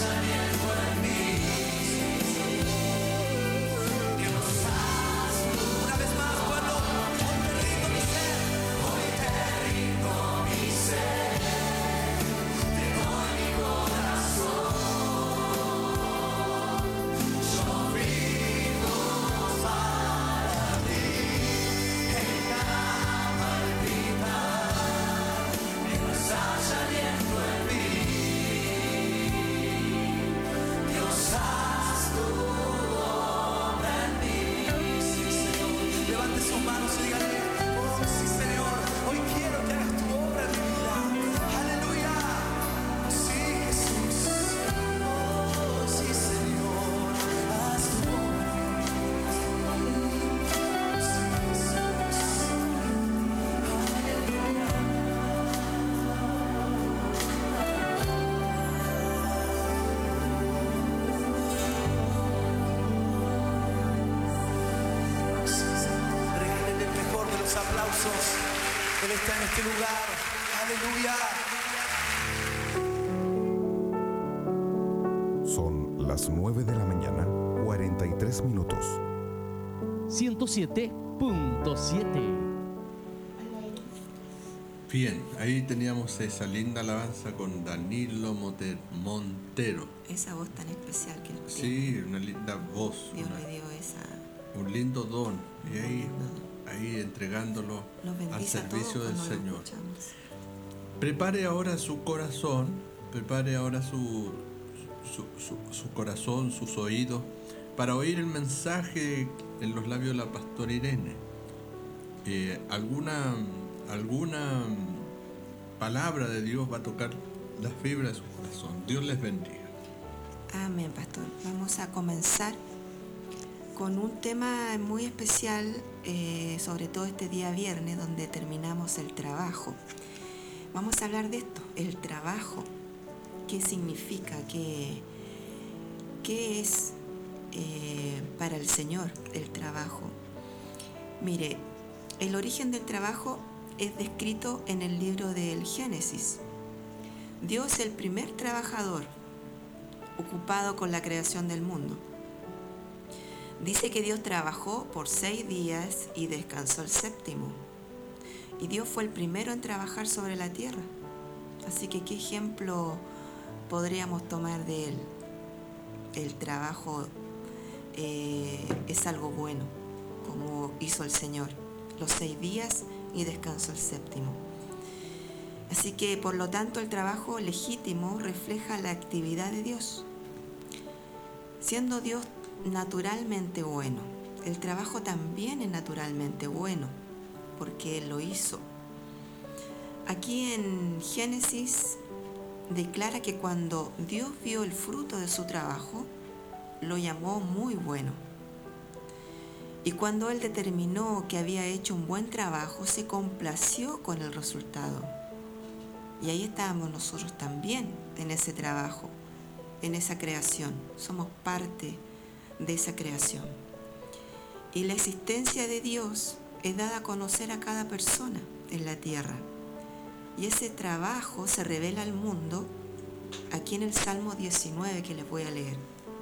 Una vez más, pueblo, hoy te rindo mi ser. Hoy te rindo mi ser. Te doy mi corazón. Yo vivo para ti. En cada palpitar, mientras haya aliento en mí. Dios, haz tu obra en mí. Sí, Señor. Levante sus manos y dígale: oh, sí, Señor, hoy quiero que hagas tu obra en mi vida. Aleluya. Sí, Jesús. Oh, sí, Señor, haz tu obra en mí. Sí, Jesús. Aleluya. Regálele el mejor de los aplausos. Él está en este lugar. Aleluya. Son las nueve de la mañana, cuarenta y tres minutos. ciento siete punto siete. Bien, ahí teníamos esa linda alabanza con Danilo Mote- Montero. Esa voz tan especial que él tiene. Sí, una linda voz, Dios una- le dio esa. un lindo don. Y ahí, ahí entregándolo Nos al bendice a todos servicio del cuando lo Señor. escuchamos. Prepare ahora su corazón, prepare ahora su, su, su- su corazón, sus oídos, para oír el mensaje en los labios de la pastora Irene. Eh, alguna, alguna palabra de Dios va a tocar las fibras de su corazón. Dios les bendiga. Amén, pastor. Vamos a comenzar con un tema muy especial, eh, sobre todo este día viernes, donde terminamos el trabajo. Vamos a hablar de esto, el trabajo. ¿Qué significa? ¿Qué, qué es eh, para el Señor el trabajo? Mire, el origen del trabajo es descrito en el libro del Génesis. Dios, el primer trabajador, ocupado con la creación del mundo. Dice que Dios trabajó por seis días y descansó el séptimo. Y Dios fue el primero en trabajar sobre la tierra. Así que, ¿qué ejemplo podríamos tomar de él? El trabajo eh, es algo bueno, como hizo el Señor. Los seis días y descansó el séptimo. Así que, por lo tanto, el trabajo legítimo refleja la actividad de Dios. Siendo Dios naturalmente bueno, el trabajo también es naturalmente bueno, porque Él lo hizo. Aquí en Génesis declara que cuando Dios vio el fruto de su trabajo, lo llamó muy bueno. Y cuando Él determinó que había hecho un buen trabajo, se complació con el resultado. Y ahí estábamos nosotros también en ese trabajo, en esa creación. Somos parte de esa creación. Y la existencia de Dios es dada a conocer a cada persona en la tierra. Y ese trabajo se revela al mundo aquí en el Salmo diecinueve que les voy a leer.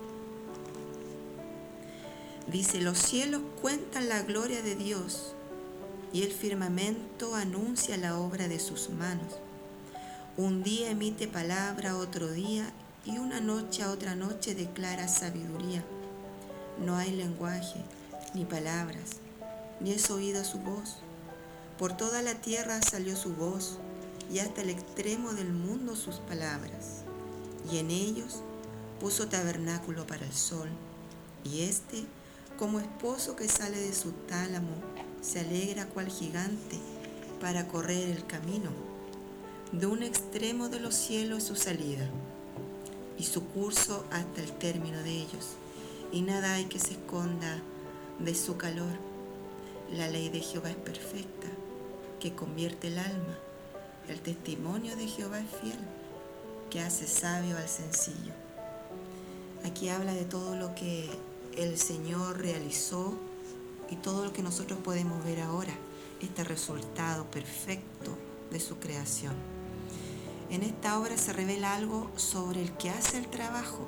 Dice: los cielos cuentan la gloria de Dios y el firmamento anuncia la obra de sus manos. Un día emite palabra a otro día y una noche a otra noche declara sabiduría. No hay lenguaje, ni palabras, ni es oída su voz. Por toda la tierra salió su voz, y hasta el extremo del mundo sus palabras. Y en ellos puso tabernáculo para el sol, y éste, como esposo que sale de su tálamo, se alegra cual gigante para correr el camino. De un extremo de los cielos es su salida, y su curso hasta el término de ellos, y nada hay que se esconda de su calor. La ley de Jehová es perfecta, que convierte el alma. El testimonio de Jehová es fiel, que hace sabio al sencillo. Aquí habla de todo lo que el Señor realizó y todo lo que nosotros podemos ver ahora, este resultado perfecto de su creación. En esta obra se revela algo sobre el que hace el trabajo.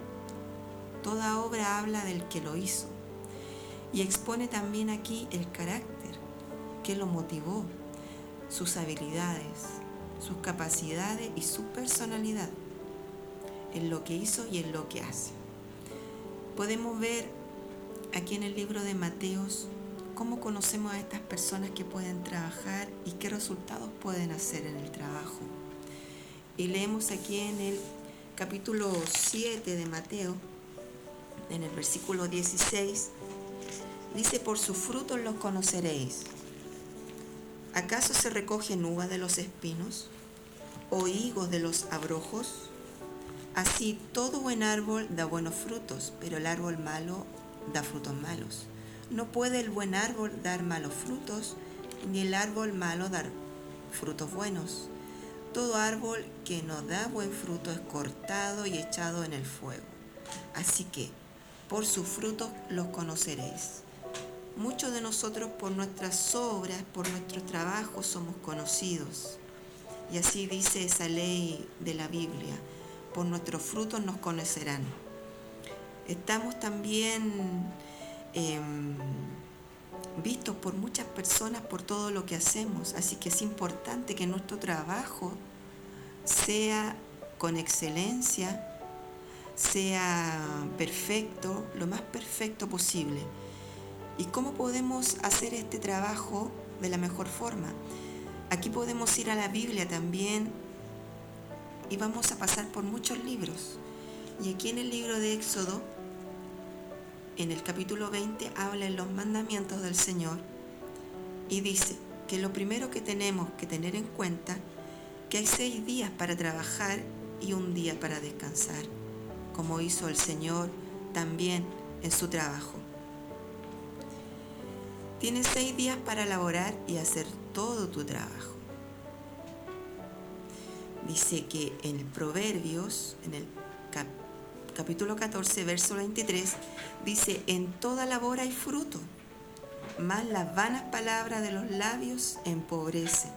Toda obra habla del que lo hizo y expone también aquí el carácter, que lo motivó, sus habilidades, sus capacidades y su personalidad, en lo que hizo y en lo que hace. Podemos ver aquí en el libro de Mateos cómo conocemos a estas personas que pueden trabajar y qué resultados pueden hacer en el trabajo. Y leemos aquí en el capítulo siete de Mateo, en el versículo dieciséis, dice: por sus frutos los conoceréis. ¿Acaso se recogen uvas de los espinos o higos de los abrojos? Así todo buen árbol da buenos frutos, pero el árbol malo da frutos malos. No puede el buen árbol dar malos frutos, ni el árbol malo dar frutos buenos. Todo árbol que no da buen fruto es cortado y echado en el fuego. Así que, por sus frutos los conoceréis. Muchos de nosotros por nuestras obras, por nuestros trabajos somos conocidos. Y así dice esa ley de la Biblia: por nuestros frutos nos conocerán. Estamos también eh, vistos por muchas personas por todo lo que hacemos, así que es importante que nuestro trabajo sea con excelencia, sea perfecto, lo más perfecto posible. ¿Y cómo podemos hacer este trabajo de la mejor forma? Aquí podemos ir a la Biblia también y vamos a pasar por muchos libros. Y aquí en el libro de Éxodo, en el capítulo veinte, habla en los mandamientos del Señor y dice que lo primero que tenemos que tener en cuenta que hay seis días para trabajar y un día para descansar, como hizo el Señor también en su trabajo. Tienes seis días para laborar y hacer todo tu trabajo. Dice que en Proverbios, en el cap- capítulo catorce, verso veintitrés, dice: en toda labor hay fruto, mas las vanas palabras de los labios empobrecen.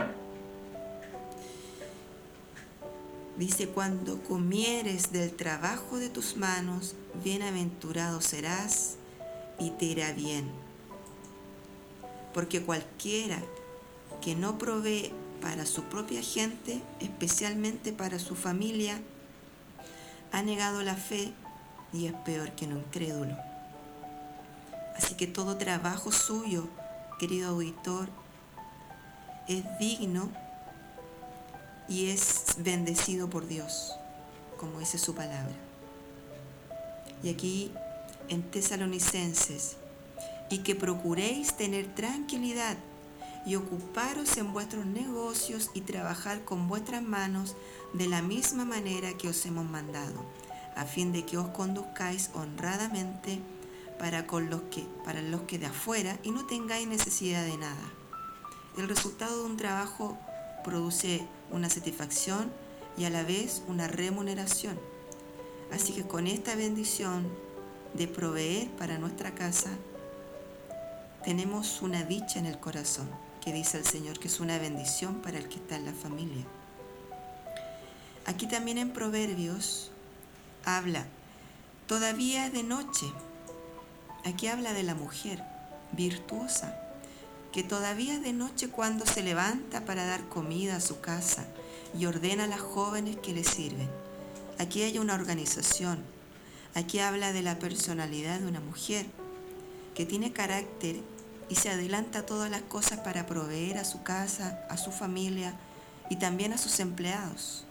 Dice: cuando comieres del trabajo de tus manos, bienaventurado serás y te irá bien. Porque cualquiera que no provee para su propia gente, especialmente para su familia, ha negado la fe y es peor que un incrédulo. Así que todo trabajo suyo, querido auditor, es digno y es bendecido por Dios, como dice su palabra. Y aquí en Tesalonicenses: y que procuréis tener tranquilidad y ocuparos en vuestros negocios y trabajar con vuestras manos de la misma manera que os hemos mandado, a fin de que os conduzcáis honradamente para con los que, para los que de afuera, y no tengáis necesidad de nada. El resultado de un trabajo produce una satisfacción y a la vez una remuneración. Así que con esta bendición de proveer para nuestra casa, tenemos una dicha en el corazón, que dice el Señor que es una bendición para el que está en la familia. Aquí también en Proverbios habla: todavía es de noche. Aquí habla de la mujer virtuosa, que todavía es de noche cuando se levanta para dar comida a su casa y ordena a las jóvenes que le sirven. Aquí hay una organización. Aquí habla de la personalidad de una mujer que tiene carácter y se adelanta a todas las cosas para proveer a su casa, a su familia y también a sus empleados.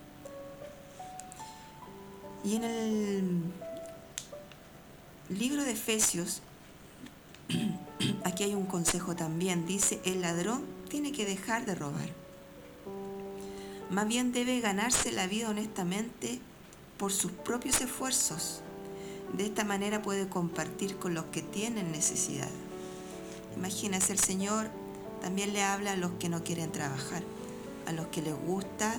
Y en el libro de Efesios, aquí hay un consejo también. Dice: el ladrón tiene que dejar de robar. Más bien debe ganarse la vida honestamente por sus propios esfuerzos. De esta manera puede compartir con los que tienen necesidad. Imagínense, el Señor también le habla a los que no quieren trabajar, a los que les gusta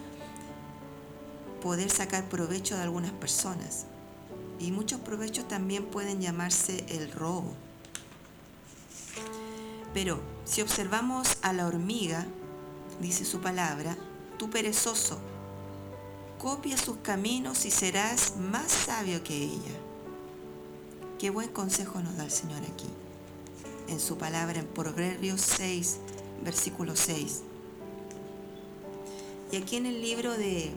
poder sacar provecho de algunas personas. Y muchos provechos también pueden llamarse el robo. Pero si observamos a la hormiga, dice su palabra: tú perezoso, copia sus caminos y serás más sabio que ella. Qué buen consejo nos da el Señor aquí, en su palabra, en Proverbios seis, versículo seis. Y aquí en el libro de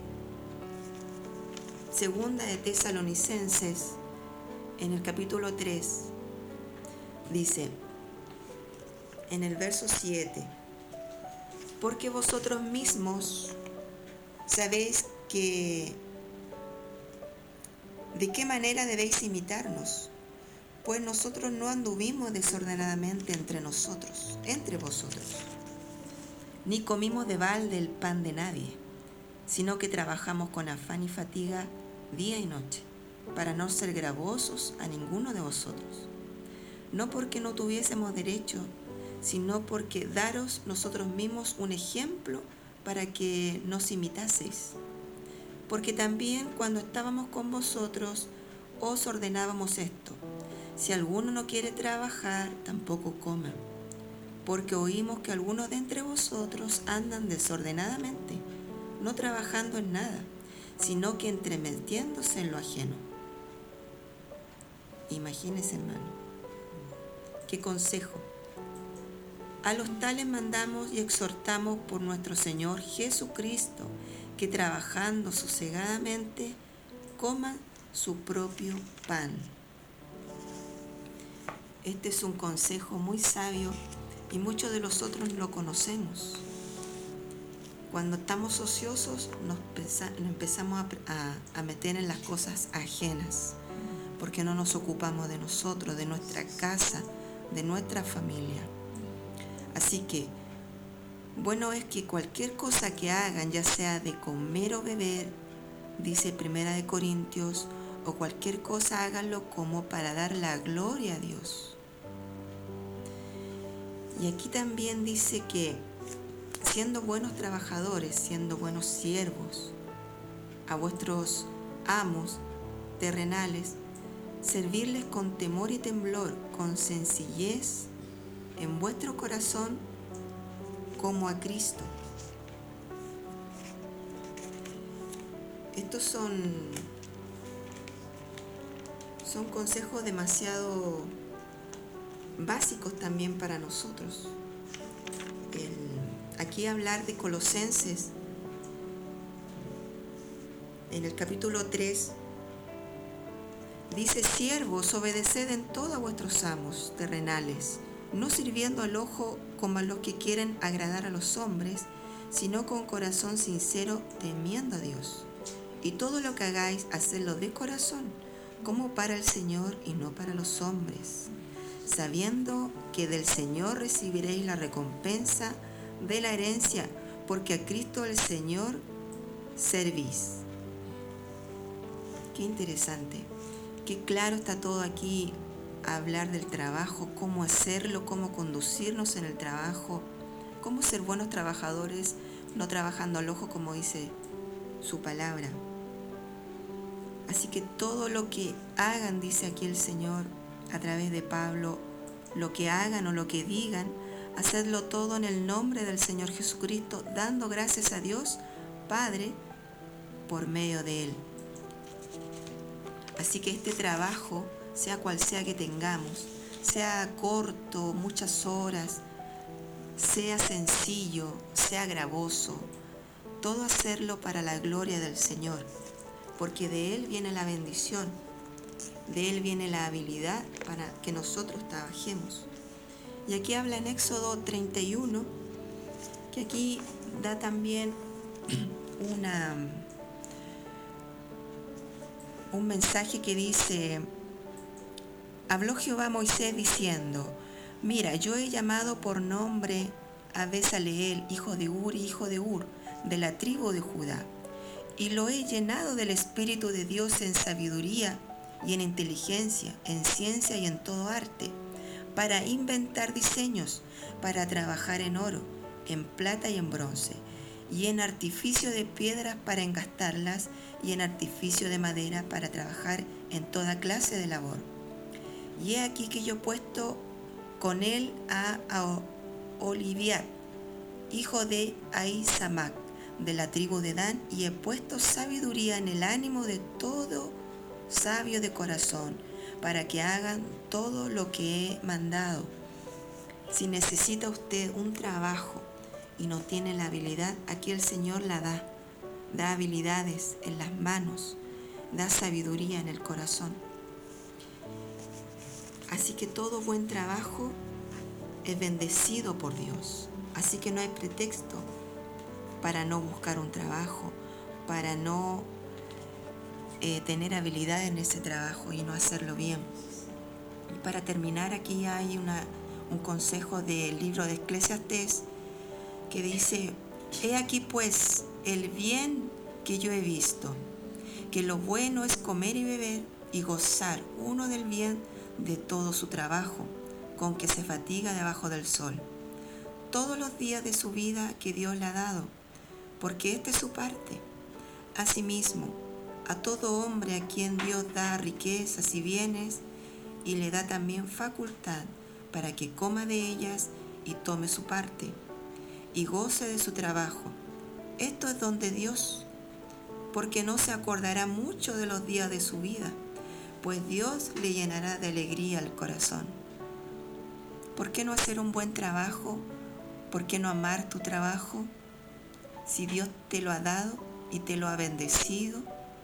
Segunda de Tesalonicenses, en el capítulo tres, dice, en el verso siete, porque vosotros mismos sabéis que de qué manera debéis imitarnos, pues nosotros no anduvimos desordenadamente entre nosotros, entre vosotros, ni comimos de balde el pan de nadie, sino que trabajamos con afán y fatiga día y noche, para no ser gravosos a ninguno de vosotros, no porque no tuviésemos derecho, sino porque daros nosotros mismos un ejemplo para que nos imitaseis. Porque también cuando estábamos con vosotros os ordenábamos esto: si alguno no quiere trabajar, tampoco coma, porque oímos que algunos de entre vosotros andan desordenadamente, no trabajando en nada, sino que entremetiéndose en lo ajeno. Imagínense, hermano, qué consejo. A los tales mandamos y exhortamos por nuestro Señor Jesucristo, que trabajando sosegadamente coman su propio pan. Este es un consejo muy sabio y muchos de nosotros lo conocemos. Cuando estamos ociosos nos, pesa, nos empezamos a, a, a meter en las cosas ajenas, porque no nos ocupamos de nosotros, de nuestra casa, de nuestra familia. Así que, bueno es que cualquier cosa que hagan, ya sea de comer o beber, dice Primera de Corintios, o cualquier cosa háganlo como para dar la gloria a Dios. Y aquí también dice que, siendo buenos trabajadores, siendo buenos siervos a vuestros amos terrenales, servirles con temor y temblor, con sencillez en vuestro corazón, como a Cristo. Estos son, son consejos demasiado básicos también para nosotros. El, aquí hablar de Colosenses, en el capítulo tres, dice: siervos, obedeced en todo a vuestros amos terrenales, no sirviendo al ojo como a los que quieren agradar a los hombres, sino con corazón sincero, temiendo a Dios. Y todo lo que hagáis, hacedlo de corazón, como para el Señor y no para los hombres, sabiendo que del Señor recibiréis la recompensa de la herencia, porque a Cristo el Señor servís. Qué interesante, qué claro está todo aquí. Hablar del trabajo, cómo hacerlo, cómo conducirnos en el trabajo, cómo ser buenos trabajadores, no trabajando al ojo, como dice su palabra. Así que todo lo que hagan, dice aquí el Señor a través de Pablo, lo que hagan o lo que digan, hacedlo todo en el nombre del Señor Jesucristo, dando gracias a Dios Padre por medio de Él. Así que este trabajo, sea cual sea que tengamos, sea corto, muchas horas, sea sencillo, sea gravoso, todo hacerlo para la gloria del Señor, porque de Él viene la bendición, de Él viene la habilidad para que nosotros trabajemos. Y aquí habla en Éxodo treinta y uno, que aquí da también una, un mensaje que dice: habló Jehová a Moisés diciendo: mira, yo he llamado por nombre a Bezaleel, hijo de Uri, hijo de Ur, de la tribu de Judá, y lo he llenado del Espíritu de Dios en sabiduría y en inteligencia, en ciencia y en todo arte, para inventar diseños, para trabajar en oro, en plata y en bronce, y en artificio de piedras para engastarlas, y en artificio de madera para trabajar en toda clase de labor. Y he aquí que yo he puesto con él a, a Oliviat, hijo de Ahisamac, de la tribu de Dan, y he puesto sabiduría en el ánimo de todo sabio de corazón, para que hagan todo lo que he mandado. Si necesita usted un trabajo y no tiene la habilidad, aquí el Señor la da. Da habilidades en las manos, da sabiduría en el corazón. Así que todo buen trabajo es bendecido por Dios. Así que no hay pretexto para no buscar un trabajo, para no eh, tener habilidad en ese trabajo y no hacerlo bien. Y para terminar, aquí hay una, un consejo del libro de Eclesiastés que dice: he aquí pues el bien que yo he visto, que lo bueno es comer y beber y gozar uno del bien de todo su trabajo, con que se fatiga debajo del sol, todos los días de su vida que Dios le ha dado, porque esta es su parte. Asimismo, a todo hombre a quien Dios da riquezas y bienes, y le da también facultad para que coma de ellas y tome su parte, y goce de su trabajo. Esto es don de Dios, porque no se acordará mucho de los días de su vida, pues Dios le llenará de alegría el corazón. ¿Por qué no hacer un buen trabajo? ¿Por qué no amar tu trabajo? Si Dios te lo ha dado y te lo ha bendecido,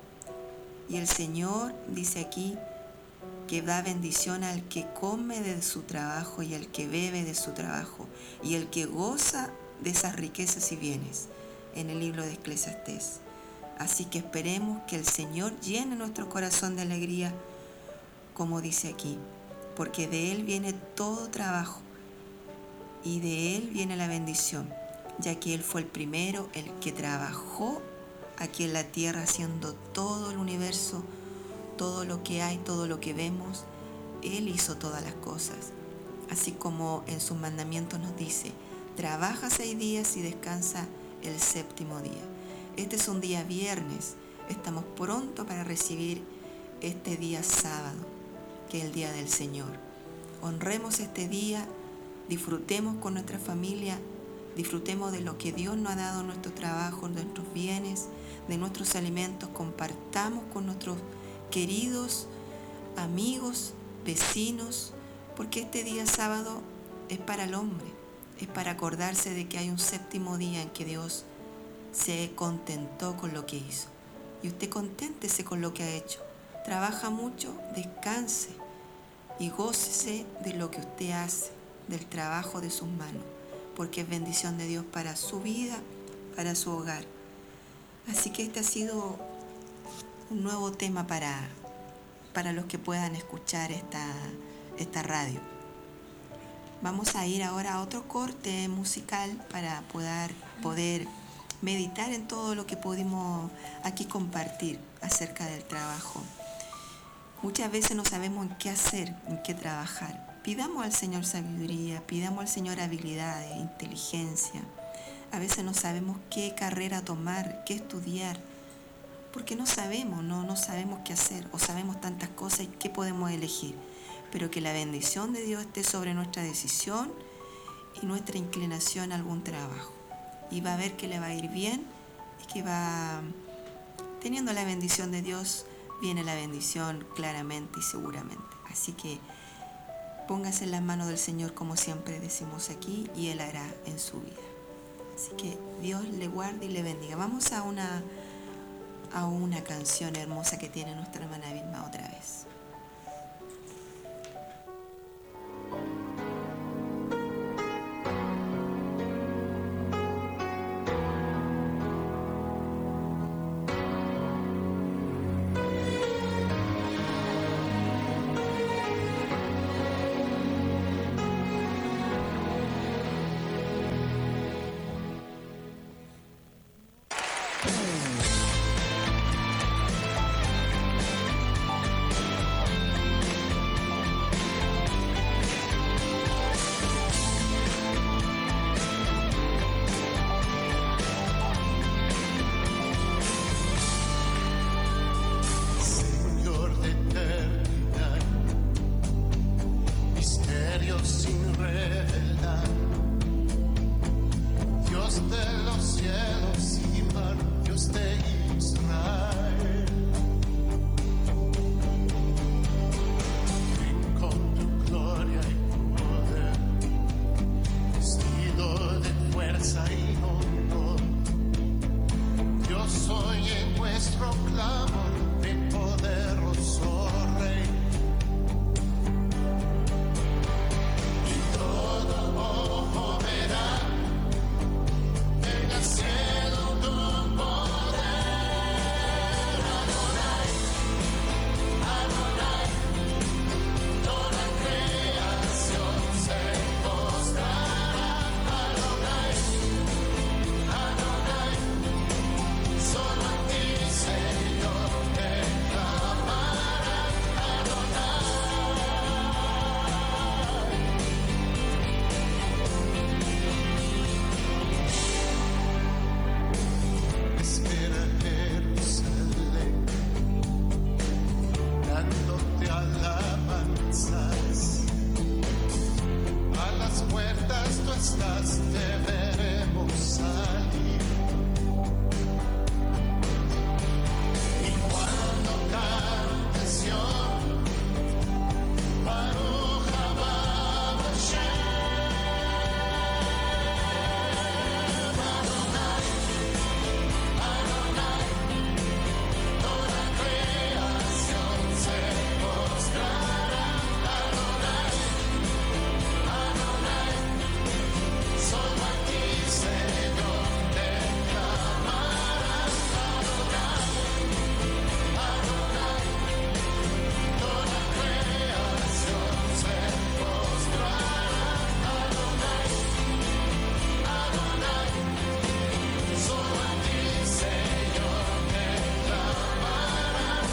y el Señor dice aquí que da bendición al que come de su trabajo y al que bebe de su trabajo y el que goza de esas riquezas y bienes, en el libro de Eclesiastés. Así que esperemos que el Señor llene nuestro corazón de alegría, como dice aquí, porque de Él viene todo trabajo y de Él viene la bendición, ya que Él fue el primero, el que trabajó aquí en la tierra, haciendo todo el universo, todo lo que hay, todo lo que vemos. Él hizo todas las cosas, así como en sus mandamientos nos dice: trabaja seis días y descansa el séptimo día. Este es un día viernes, estamos pronto para recibir este día sábado, que es el día del Señor. Honremos este día, disfrutemos con nuestra familia, disfrutemos de lo que Dios nos ha dado, nuestro trabajo, nuestros bienes, de nuestros alimentos, compartamos con nuestros queridos amigos, vecinos, porque este día sábado es para el hombre, es para acordarse de que hay un séptimo día en que Dios se contentó con lo que hizo. Y usted conténtese con lo que ha hecho. Trabaja mucho, descanse y gócese de lo que usted hace, del trabajo de sus manos, porque es bendición de Dios para su vida, para su hogar. Así que este ha sido un nuevo tema para, para los que puedan escuchar esta, esta radio. Vamos a ir ahora a otro corte musical para poder, poder meditar en todo lo que pudimos aquí compartir acerca del trabajo. Muchas veces no sabemos en qué hacer, en qué trabajar. Pidamos al Señor sabiduría, pidamos al Señor habilidades, inteligencia. A veces no sabemos qué carrera tomar, qué estudiar, porque no sabemos, no, no sabemos qué hacer, o sabemos tantas cosas y qué podemos elegir. Pero que la bendición de Dios esté sobre nuestra decisión y nuestra inclinación a algún trabajo. Y va a ver que le va a ir bien y que va, teniendo la bendición de Dios, viene la bendición claramente y seguramente. Así que póngase en las manos del Señor, como siempre decimos aquí, y Él hará en su vida. Así que Dios le guarde y le bendiga. Vamos a una, a una canción hermosa que tiene nuestra hermana Vilma otra vez. costas te veremos salir. Y cuando cantes yo, Baruch haba Hashem, Adonai, Adonai, toda creación se postrará. Adonai, Adonai, solo a ti, Señor, te clamarán. Adonai, Adonai, toda creación se postrará. Adonai, Adonai, solo a ti, Señor, te clamarán.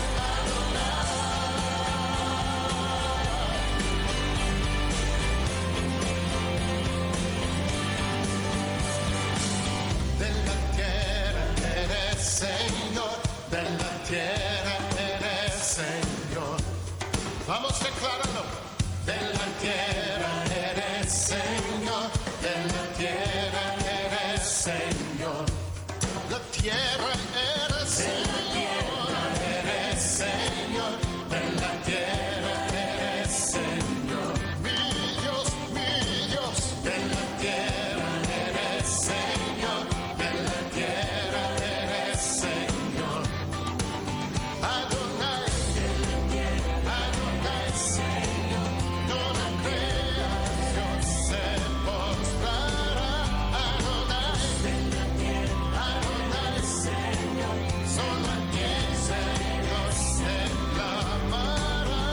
De la tierra eres Señor, de la tierra eres Señor. Vamos declarando. De la tierra eres Señor, de la tierra eres Señor. La tierra eres Señor, eres Señor, de la tierra eres Señor. Mi Dios, mi Dios, de la tierra eres Señor, de la tierra eres Señor. Adonai, Adonai, Señor, toda creación se postrará. Adonai, Adonai, Señor, solo a ti, Señor, se clamará.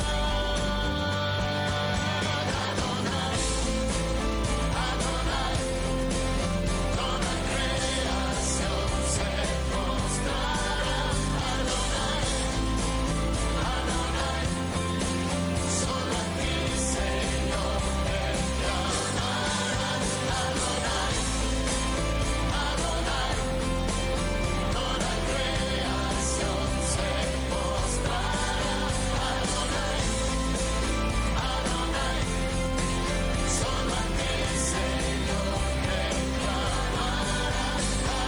Adonai, Adonai, toda creación se postrará. Adonai, Adonai, solo a ti, Señor, te clamarán. Adonai, Adonai, toda creación se postrará. Adonai, Adonai, solo a ti, Señor, te clamarán.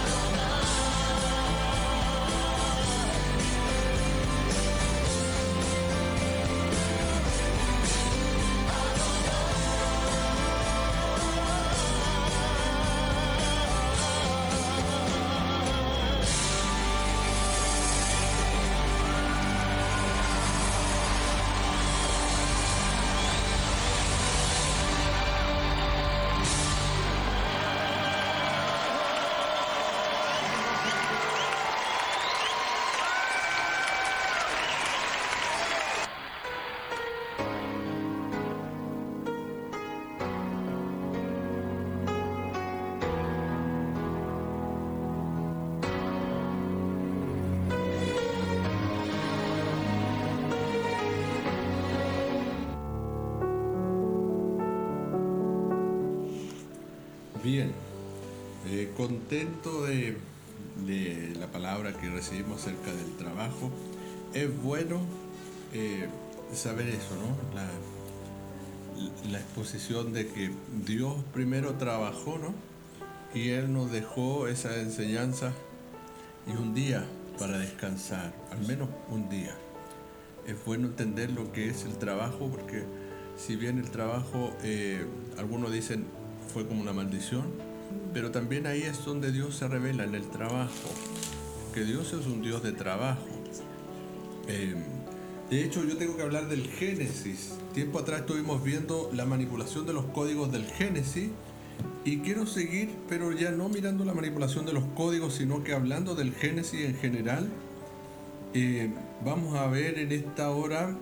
Bien, eh, contento de, de la palabra que recibimos acerca del trabajo. Es bueno eh, saber eso, ¿no? La, la exposición de que Dios primero trabajó, ¿no? Y Él nos dejó esa enseñanza y un día para descansar, al menos un día. Es bueno entender lo que es el trabajo, porque si bien el trabajo, eh, algunos dicen, fue como una maldición, pero también ahí es donde Dios se revela en el trabajo, que Dios es un Dios de trabajo. Eh, de hecho, yo tengo que hablar del Génesis. Tiempo atrás estuvimos viendo la manipulación de los códigos del Génesis y quiero seguir, pero ya no mirando la manipulación de los códigos, sino que hablando del Génesis en general. Eh, vamos a ver en esta hora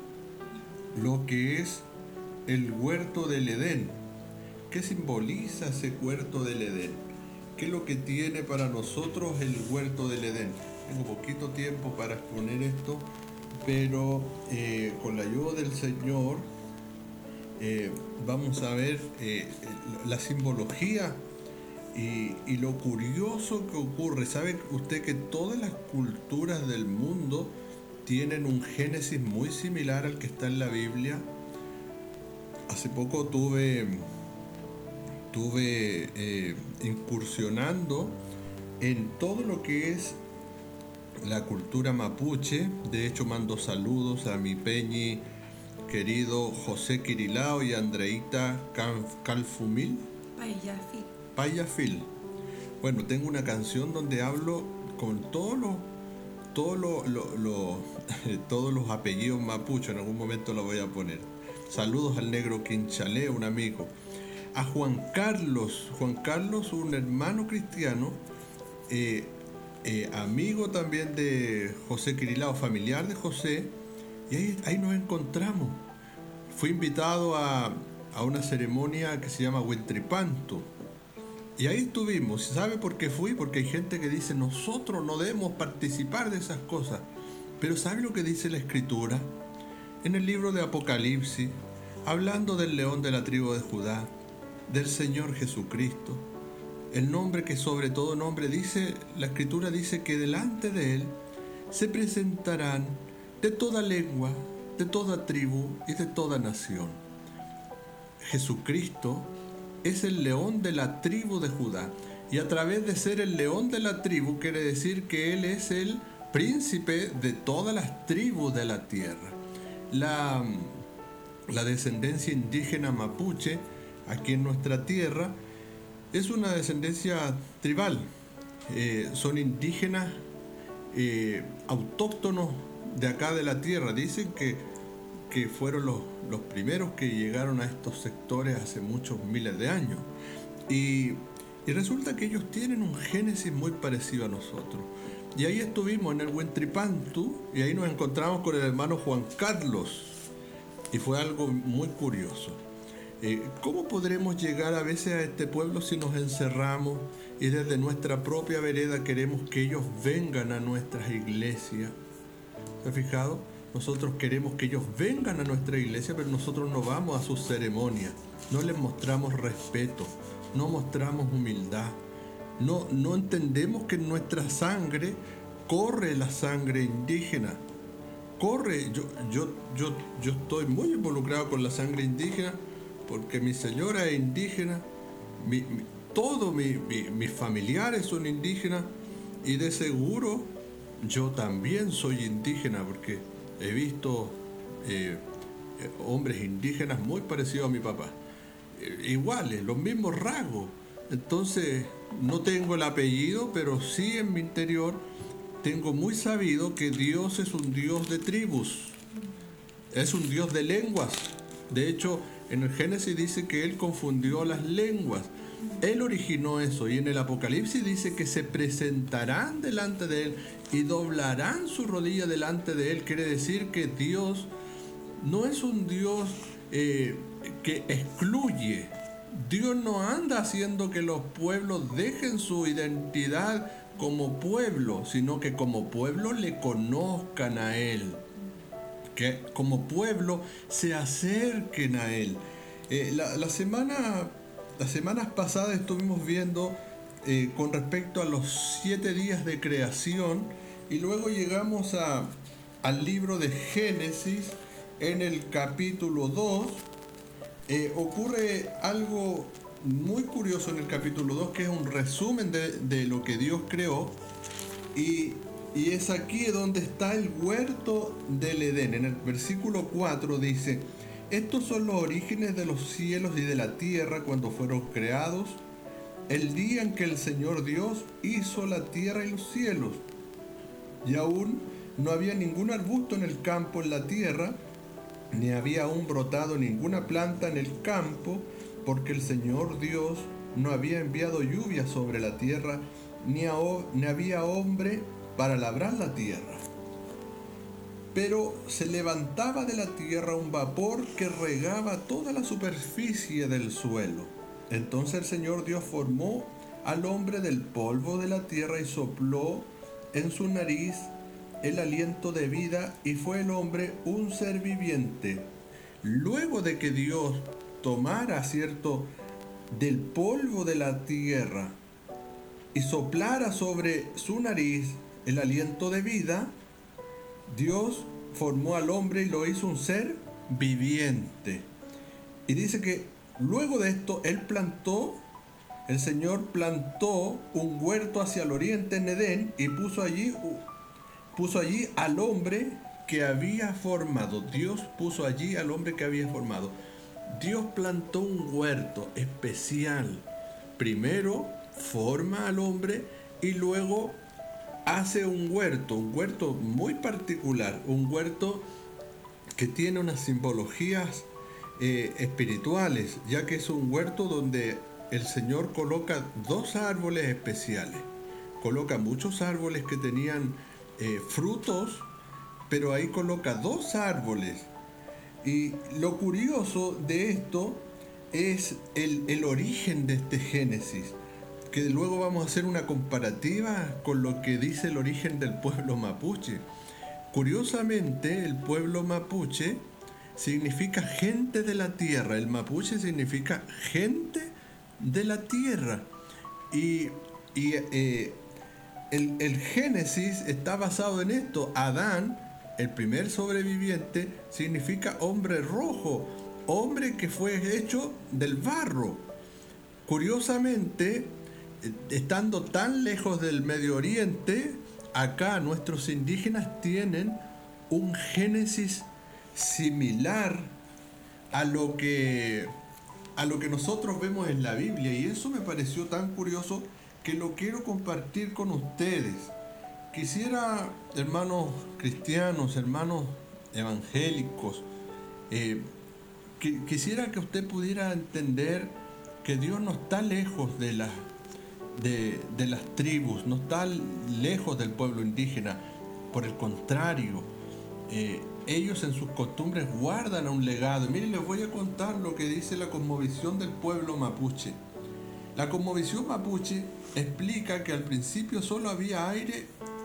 lo que es el huerto del Edén. ¿Qué simboliza ese huerto del Edén? ¿Qué es lo que tiene para nosotros el huerto del Edén? Tengo poquito tiempo para exponer esto, pero eh, con la ayuda del Señor eh, vamos a ver eh, la simbología y, y lo curioso que ocurre. ¿Saben usted que todas las culturas del mundo tienen un Génesis muy similar al que está en la Biblia? Hace poco tuve estuve eh, incursionando en todo lo que es la cultura mapuche. De hecho, mando saludos a mi peñi querido José Quirilao y Andreita Calfumil Payafil. Payafil. Bueno, tengo una canción donde hablo con todos los todos los lo, lo, todos los apellidos mapuches. En algún momento lo voy a poner. Saludos al negro Quinchalé, un amigo. A Juan Carlos, Juan Carlos, un hermano cristiano, eh, eh, amigo también de José Quirilao, familiar de José, y ahí, ahí nos encontramos. Fui invitado a, a una ceremonia que se llama Huentripantu, y ahí estuvimos. ¿Sabe por qué fui? Porque hay gente que dice, nosotros no debemos participar de esas cosas. Pero ¿sabe lo que dice la Escritura? En el libro de Apocalipsis, hablando del león de la tribu de Judá, del Señor Jesucristo, el nombre que sobre todo nombre, dice, la Escritura dice que delante de Él se presentarán de toda lengua, de toda tribu y de toda nación. Jesucristo es el león de la tribu de Judá, y a través de ser el león de la tribu quiere decir que Él es el príncipe de todas las tribus de la tierra. La, la descendencia indígena mapuche aquí en nuestra tierra es una descendencia tribal. Eh, son indígenas eh, autóctonos de acá de la tierra. Dicen que, que fueron los, los primeros que llegaron a estos sectores hace muchos miles de años. Y, y resulta que ellos tienen un génesis muy parecido a nosotros. Y ahí estuvimos en el Huentripantu, y ahí nos encontramos con el hermano Juan Carlos. Y fue algo muy curioso. Eh, ¿Cómo podremos llegar a veces a este pueblo si nos encerramos y desde nuestra propia vereda queremos que ellos vengan a nuestras iglesias? ¿Se ha fijado? Nosotros queremos que ellos vengan a nuestra iglesia, pero nosotros no vamos a sus ceremonias. No les mostramos respeto, no mostramos humildad. No, no entendemos que en nuestra sangre corre la sangre indígena. Corre, yo, yo, yo, yo estoy muy involucrado con la sangre indígena porque mi señora es indígena, mi, mi, todos mi, mi, mis familiares son indígenas, y de seguro yo también soy indígena porque he visto eh, hombres indígenas muy parecidos a mi papá, eh, iguales, los mismos rasgos. Entonces no tengo el apellido, pero sí en mi interior tengo muy sabido que Dios es un Dios de tribus, es un Dios de lenguas. De hecho, en el Génesis dice que Él confundió las lenguas. Él originó eso, y en el Apocalipsis dice que se presentarán delante de Él y doblarán su rodilla delante de Él. Quiere decir que Dios no es un Dios eh, que excluye. Dios no anda haciendo que los pueblos dejen su identidad como pueblo, sino que como pueblo le conozcan a Él, que como pueblo se acerquen a Él. Eh, la, la semana, las semanas pasadas estuvimos viendo eh, con respecto a los siete días de creación, y luego llegamos a, al libro de Génesis en el capítulo dos. Eh, ocurre algo muy curioso en el capítulo dos, que es un resumen de, de lo que Dios creó, y, y es aquí donde está el huerto del Edén. En el versículo cuatro dice: estos son los orígenes de los cielos y de la tierra cuando fueron creados, el día en que el Señor Dios hizo la tierra y los cielos, y aún no había ningún arbusto en el campo en la tierra, ni había aún brotado ninguna planta en el campo, porque el Señor Dios no había enviado lluvia sobre la tierra, ni, a, ni había hombre para labrar la tierra. Pero se levantaba de la tierra un vapor que regaba toda la superficie del suelo. Entonces el Señor Dios formó al hombre del polvo de la tierra y sopló en su nariz el aliento de vida, y fue el hombre un ser viviente. Luego de que Dios tomara, cierto, del polvo de la tierra y soplara sobre su nariz el aliento de vida, Dios formó al hombre y lo hizo un ser viviente. Y dice que luego de esto, él plantó, el Señor plantó un huerto hacia el oriente en Edén y puso allí, puso allí al hombre que había formado. Dios puso allí al hombre que había formado. Dios plantó un huerto especial. Primero forma al hombre y luego hace un huerto, un huerto muy particular, un huerto que tiene unas simbologías eh, espirituales, ya que es un huerto donde el Señor coloca dos árboles especiales. Coloca muchos árboles que tenían eh, frutos, pero ahí coloca dos árboles. Y lo curioso de esto es el, el origen de este Génesis, que luego vamos a hacer una comparativa con lo que dice el origen del pueblo mapuche. Curiosamente, el pueblo mapuche significa gente de la tierra. El mapuche significa gente de la tierra. Y, y eh, el, el Génesis está basado en esto. Adán, el primer sobreviviente, significa hombre rojo, hombre que fue hecho del barro. Curiosamente, estando tan lejos del Medio Oriente, acá nuestros indígenas tienen un Génesis similar a lo que, a lo que nosotros vemos en la Biblia, y eso me pareció tan curioso que lo quiero compartir con ustedes. Quisiera, hermanos cristianos, hermanos evangélicos, eh, que, quisiera que usted pudiera entender que Dios no está lejos de las de, de las tribus, no está lejos del pueblo indígena. Por el contrario, eh, ellos en sus costumbres guardan un legado. Miren, les voy a contar lo que dice la cosmovisión del pueblo mapuche. La cosmovisión mapuche explica que al principio solo había aire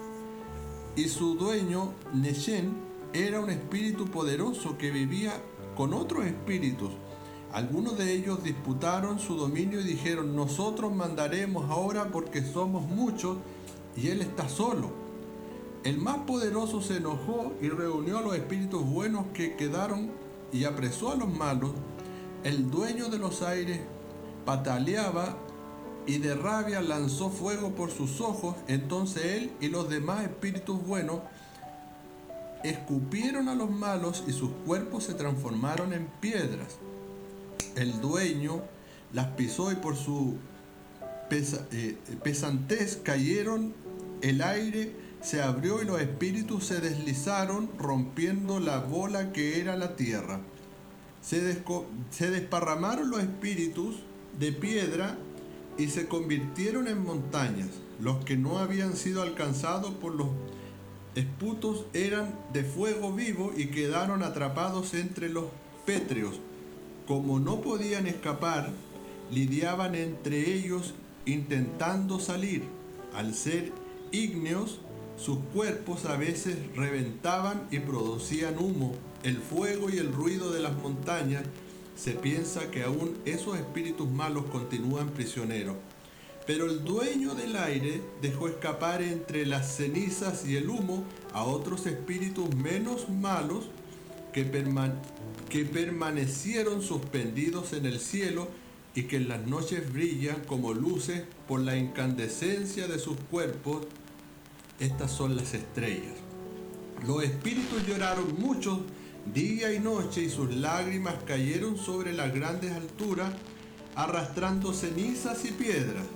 y su dueño, Nechen, era un espíritu poderoso que vivía con otros espíritus. Algunos de ellos disputaron su dominio y dijeron: nosotros mandaremos ahora porque somos muchos y él está solo. El más poderoso se enojó y reunió a los espíritus buenos que quedaron y apresó a los malos. El dueño de los aires pataleaba y de rabia lanzó fuego por sus ojos. Entonces él y los demás espíritus buenos escupieron a los malos y sus cuerpos se transformaron en piedras. El dueño las pisó y por su pesa, eh, pesantez cayeron, el aire se abrió y los espíritus se deslizaron rompiendo la bola que era la tierra. Se, desco, se desparramaron los espíritus de piedra y se convirtieron en montañas. Los que no habían sido alcanzados por los esputos eran de fuego vivo y quedaron atrapados entre los pétreos. Como no podían escapar, lidiaban entre ellos intentando salir. Al ser ígneos, sus cuerpos a veces reventaban y producían humo. El fuego y el ruido de las montañas. Se piensa que aún esos espíritus malos continúan prisioneros. Pero el dueño del aire dejó escapar entre las cenizas y el humo a otros espíritus menos malos que, perma- que permanecieron suspendidos en el cielo y que en las noches brillan como luces por la incandescencia de sus cuerpos. Estas son las estrellas. Los espíritus lloraron mucho día y noche y sus lágrimas cayeron sobre las grandes alturas, arrastrando cenizas y piedras,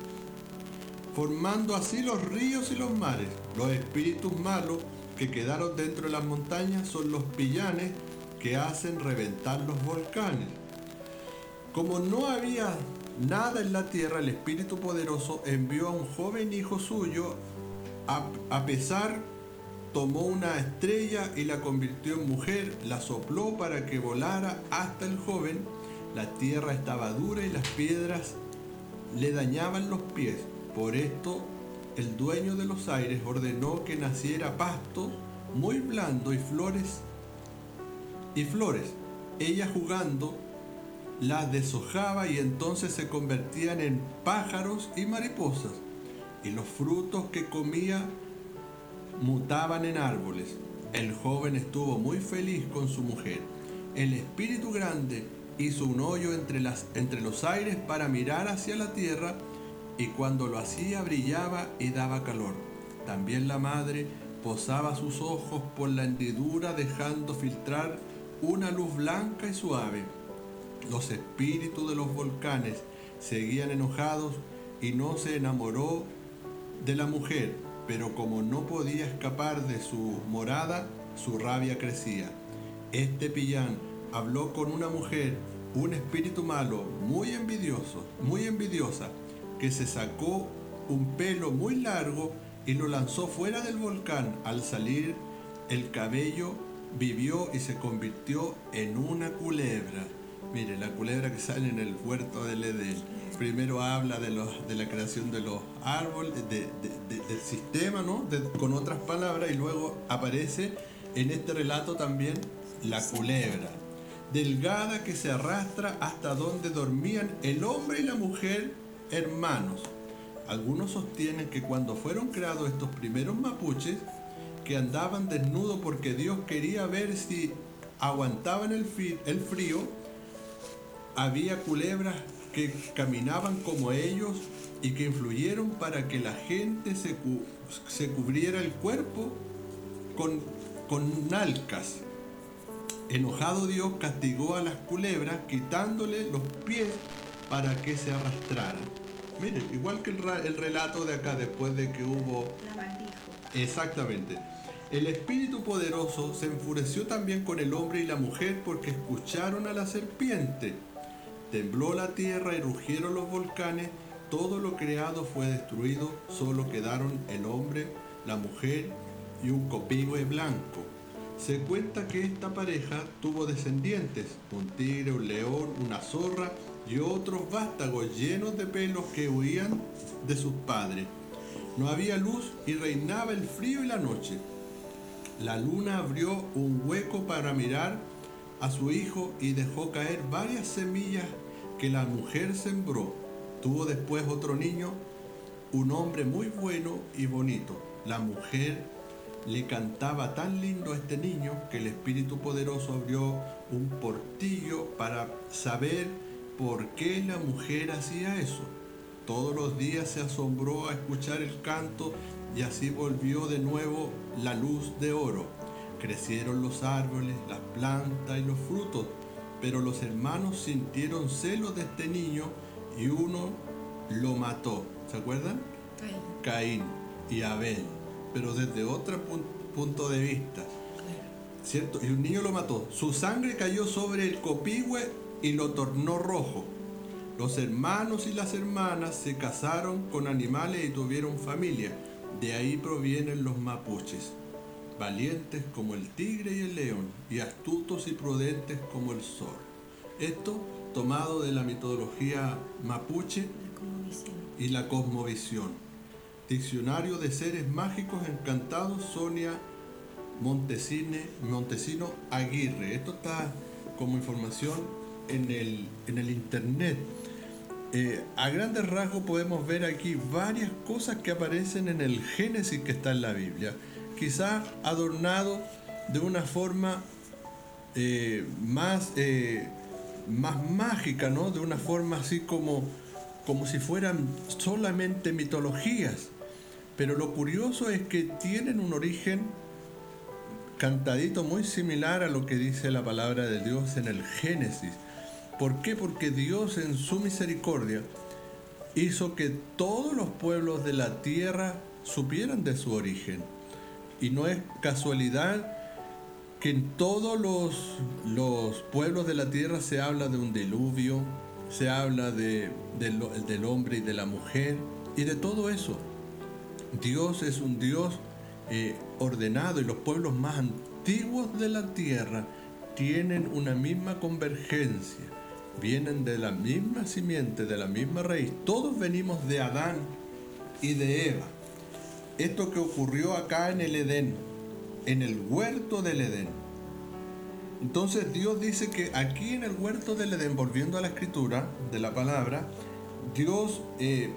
formando así los ríos y los mares. Los espíritus malos que quedaron dentro de las montañas son los pillanes que hacen reventar los volcanes. Como no había nada en la tierra, el Espíritu Poderoso envió a un joven hijo suyo. A, a pesar, tomó una estrella y la convirtió en mujer, la sopló para que volara hasta el joven. La tierra estaba dura y las piedras le dañaban los pies. Por esto, el dueño de los aires ordenó que naciera pasto muy blando y flores y flores. Ella jugando las deshojaba y entonces se convertían en pájaros y mariposas, y los frutos que comía mutaban en árboles. El joven estuvo muy feliz con su mujer. El espíritu grande hizo un hoyo entre, las, entre los aires para mirar hacia la tierra, y cuando lo hacía brillaba y daba calor. También la madre posaba sus ojos por la hendidura, dejando filtrar una luz blanca y suave. Los espíritus de los volcanes seguían enojados y no se enamoró de la mujer, pero como no podía escapar de su morada, su rabia crecía. Este Pillán habló con una mujer, un espíritu malo, muy envidioso, muy envidiosa, que se sacó un pelo muy largo y lo lanzó fuera del volcán. Al salir el cabello vivió y se convirtió en una culebra. Mire, la culebra que sale en el huerto del Edén. Primero habla de, los, de la creación de los árboles, de, de, de, del sistema, ¿no? De, con otras palabras, y luego aparece en este relato también la culebra, delgada, que se arrastra hasta donde dormían el hombre y la mujer hermanos. Algunos sostienen que cuando fueron creados estos primeros mapuches, que andaban desnudos porque Dios quería ver si aguantaban el, fi- el frío, había culebras que caminaban como ellos y que influyeron para que la gente se, cu- se cubriera el cuerpo con, con nalcas. Enojado Dios castigó a las culebras quitándole los pies para que se arrastraran. Miren, igual que el, ra- el relato de acá, después de que hubo... La maldijo. Exactamente. El espíritu poderoso se enfureció también con el hombre y la mujer porque escucharon a la serpiente. Tembló la tierra y rugieron los volcanes, todo lo creado fue destruido, solo quedaron el hombre, la mujer y un copihue blanco. Se cuenta que esta pareja tuvo descendientes, un tigre, un león, una zorra y otros vástagos llenos de pelos que huían de sus padres. No había luz y reinaba el frío y la noche. La luna abrió un hueco para mirar a su hijo y dejó caer varias semillas que la mujer sembró. Tuvo después otro niño, un hombre muy bueno y bonito. La mujer le cantaba tan lindo a este niño que el Espíritu Poderoso abrió un portillo para saber por qué la mujer hacía eso. Todos los días se asombró a escuchar el canto y así volvió de nuevo la luz de oro. Crecieron los árboles, las plantas y los frutos, pero los hermanos sintieron celos de este niño y uno lo mató. ¿Se acuerdan? Caín. Caín y Abel, pero desde otro pun- punto de vista. ¿Cierto? Y un niño lo mató. Su sangre cayó sobre el copihue y lo tornó rojo. Los hermanos y las hermanas se casaron con animales y tuvieron familia. De ahí provienen los mapuches, valientes como el tigre y el león, y astutos y prudentes como el zorro. Esto tomado de la mitología mapuche La cosmovisión. y la cosmovisión. Diccionario de seres mágicos encantados, Sonia Montesine, Montesino Aguirre. Esto está como información en el, en el internet. Eh, a grandes rasgos podemos ver aquí varias cosas que aparecen en el Génesis que está en la Biblia, quizás adornado de una forma eh, más, eh, más mágica, ¿no? De una forma así como, como si fueran solamente mitologías. Pero lo curioso es que tienen un origen cantadito muy similar a lo que dice la palabra de Dios en el Génesis. ¿Por qué? Porque Dios en su misericordia hizo que todos los pueblos de la tierra supieran de su origen. Y no es casualidad que en todos los, los pueblos de la tierra se habla de un diluvio, se habla de, de lo- del hombre y de la mujer, y de todo eso. Dios es un Dios eh, ordenado, y los pueblos más antiguos de la tierra tienen una misma convergencia. Vienen de la misma simiente, de la misma raíz. Todos venimos de Adán y de Eva. Esto que ocurrió acá en el Edén, en el huerto del Edén. Entonces Dios dice que aquí en el huerto del Edén, volviendo a la escritura de la palabra, Dios eh,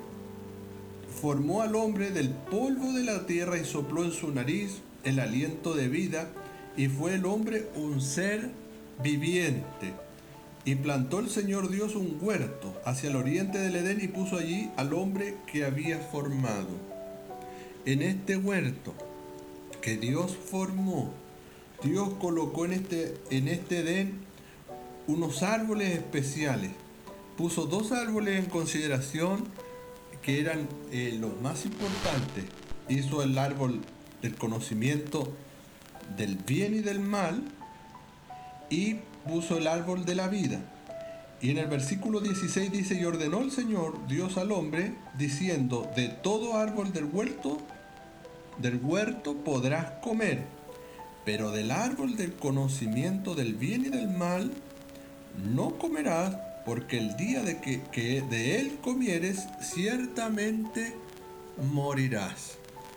formó al hombre del polvo de la tierra y sopló en su nariz el aliento de vida, y fue el hombre un ser viviente. Y plantó el Señor Dios un huerto hacia el oriente del Edén y puso allí al hombre que había formado. En este huerto que Dios formó, Dios colocó en este, en este Edén unos árboles especiales. Puso dos árboles en consideración que eran eh, los más importantes. Hizo el árbol del conocimiento del bien y del mal y puso el árbol de la vida. Y en el versículo dieciséis dice: y ordenó el Señor Dios al hombre, diciendo: de todo árbol del huerto, del huerto podrás comer, pero del árbol del conocimiento del bien y del mal no comerás, porque el día de que, que de él comieres, ciertamente morirás.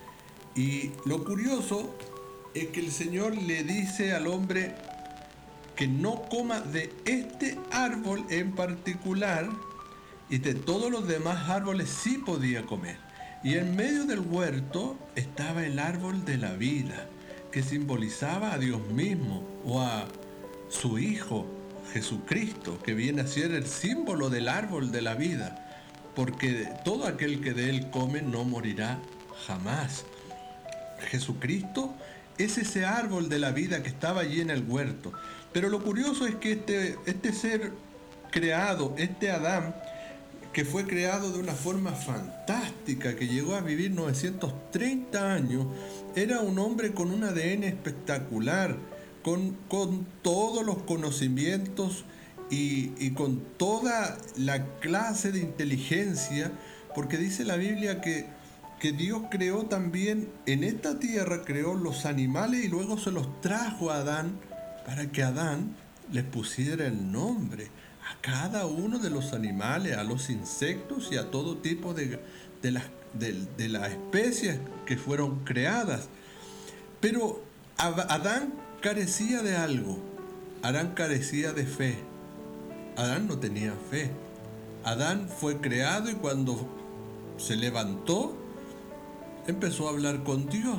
Y lo curioso es que el Señor le dice al hombre que no coma de este árbol en particular, y de todos los demás árboles sí podía comer. Y en medio del huerto estaba el árbol de la vida, que simbolizaba a Dios mismo o a su Hijo Jesucristo, que viene a ser el símbolo del árbol de la vida, porque todo aquel que de él come no morirá jamás. Jesucristo es ese árbol de la vida que estaba allí en el huerto. Pero lo curioso es que este, este ser creado, este Adán, que fue creado de una forma fantástica, que llegó a vivir novecientos treinta años, era un hombre con un A D N espectacular, con, con todos los conocimientos y, y con toda la clase de inteligencia, porque dice la Biblia que, que Dios creó también en esta tierra, creó los animales y luego se los trajo a Adán, para que Adán les pusiera el nombre a cada uno de los animales, a los insectos y a todo tipo de, de, las, de, de las especies que fueron creadas. Pero Adán carecía de algo. Adán carecía de fe. Adán no tenía fe. Adán fue creado y cuando se levantó, empezó a hablar con Dios.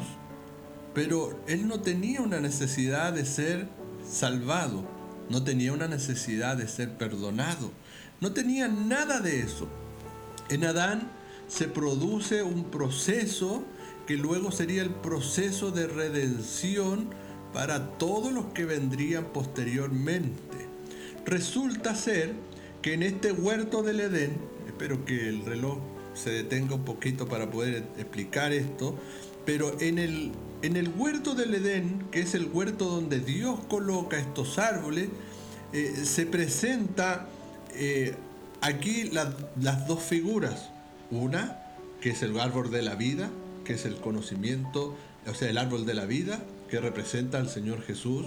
Pero él no tenía una necesidad de ser salvado, no tenía una necesidad de ser perdonado, no tenía nada de eso. En Adán se produce un proceso que luego sería el proceso de redención para todos los que vendrían posteriormente. Resulta ser que en este huerto del Edén, espero que el reloj se detenga un poquito para poder explicar esto, pero en el En el huerto del Edén, que es el huerto donde Dios coloca estos árboles, eh, se presenta eh, aquí la, las dos figuras. Una, que es el árbol de la vida, que es el conocimiento, o sea, el árbol de la vida, que representa al Señor Jesús,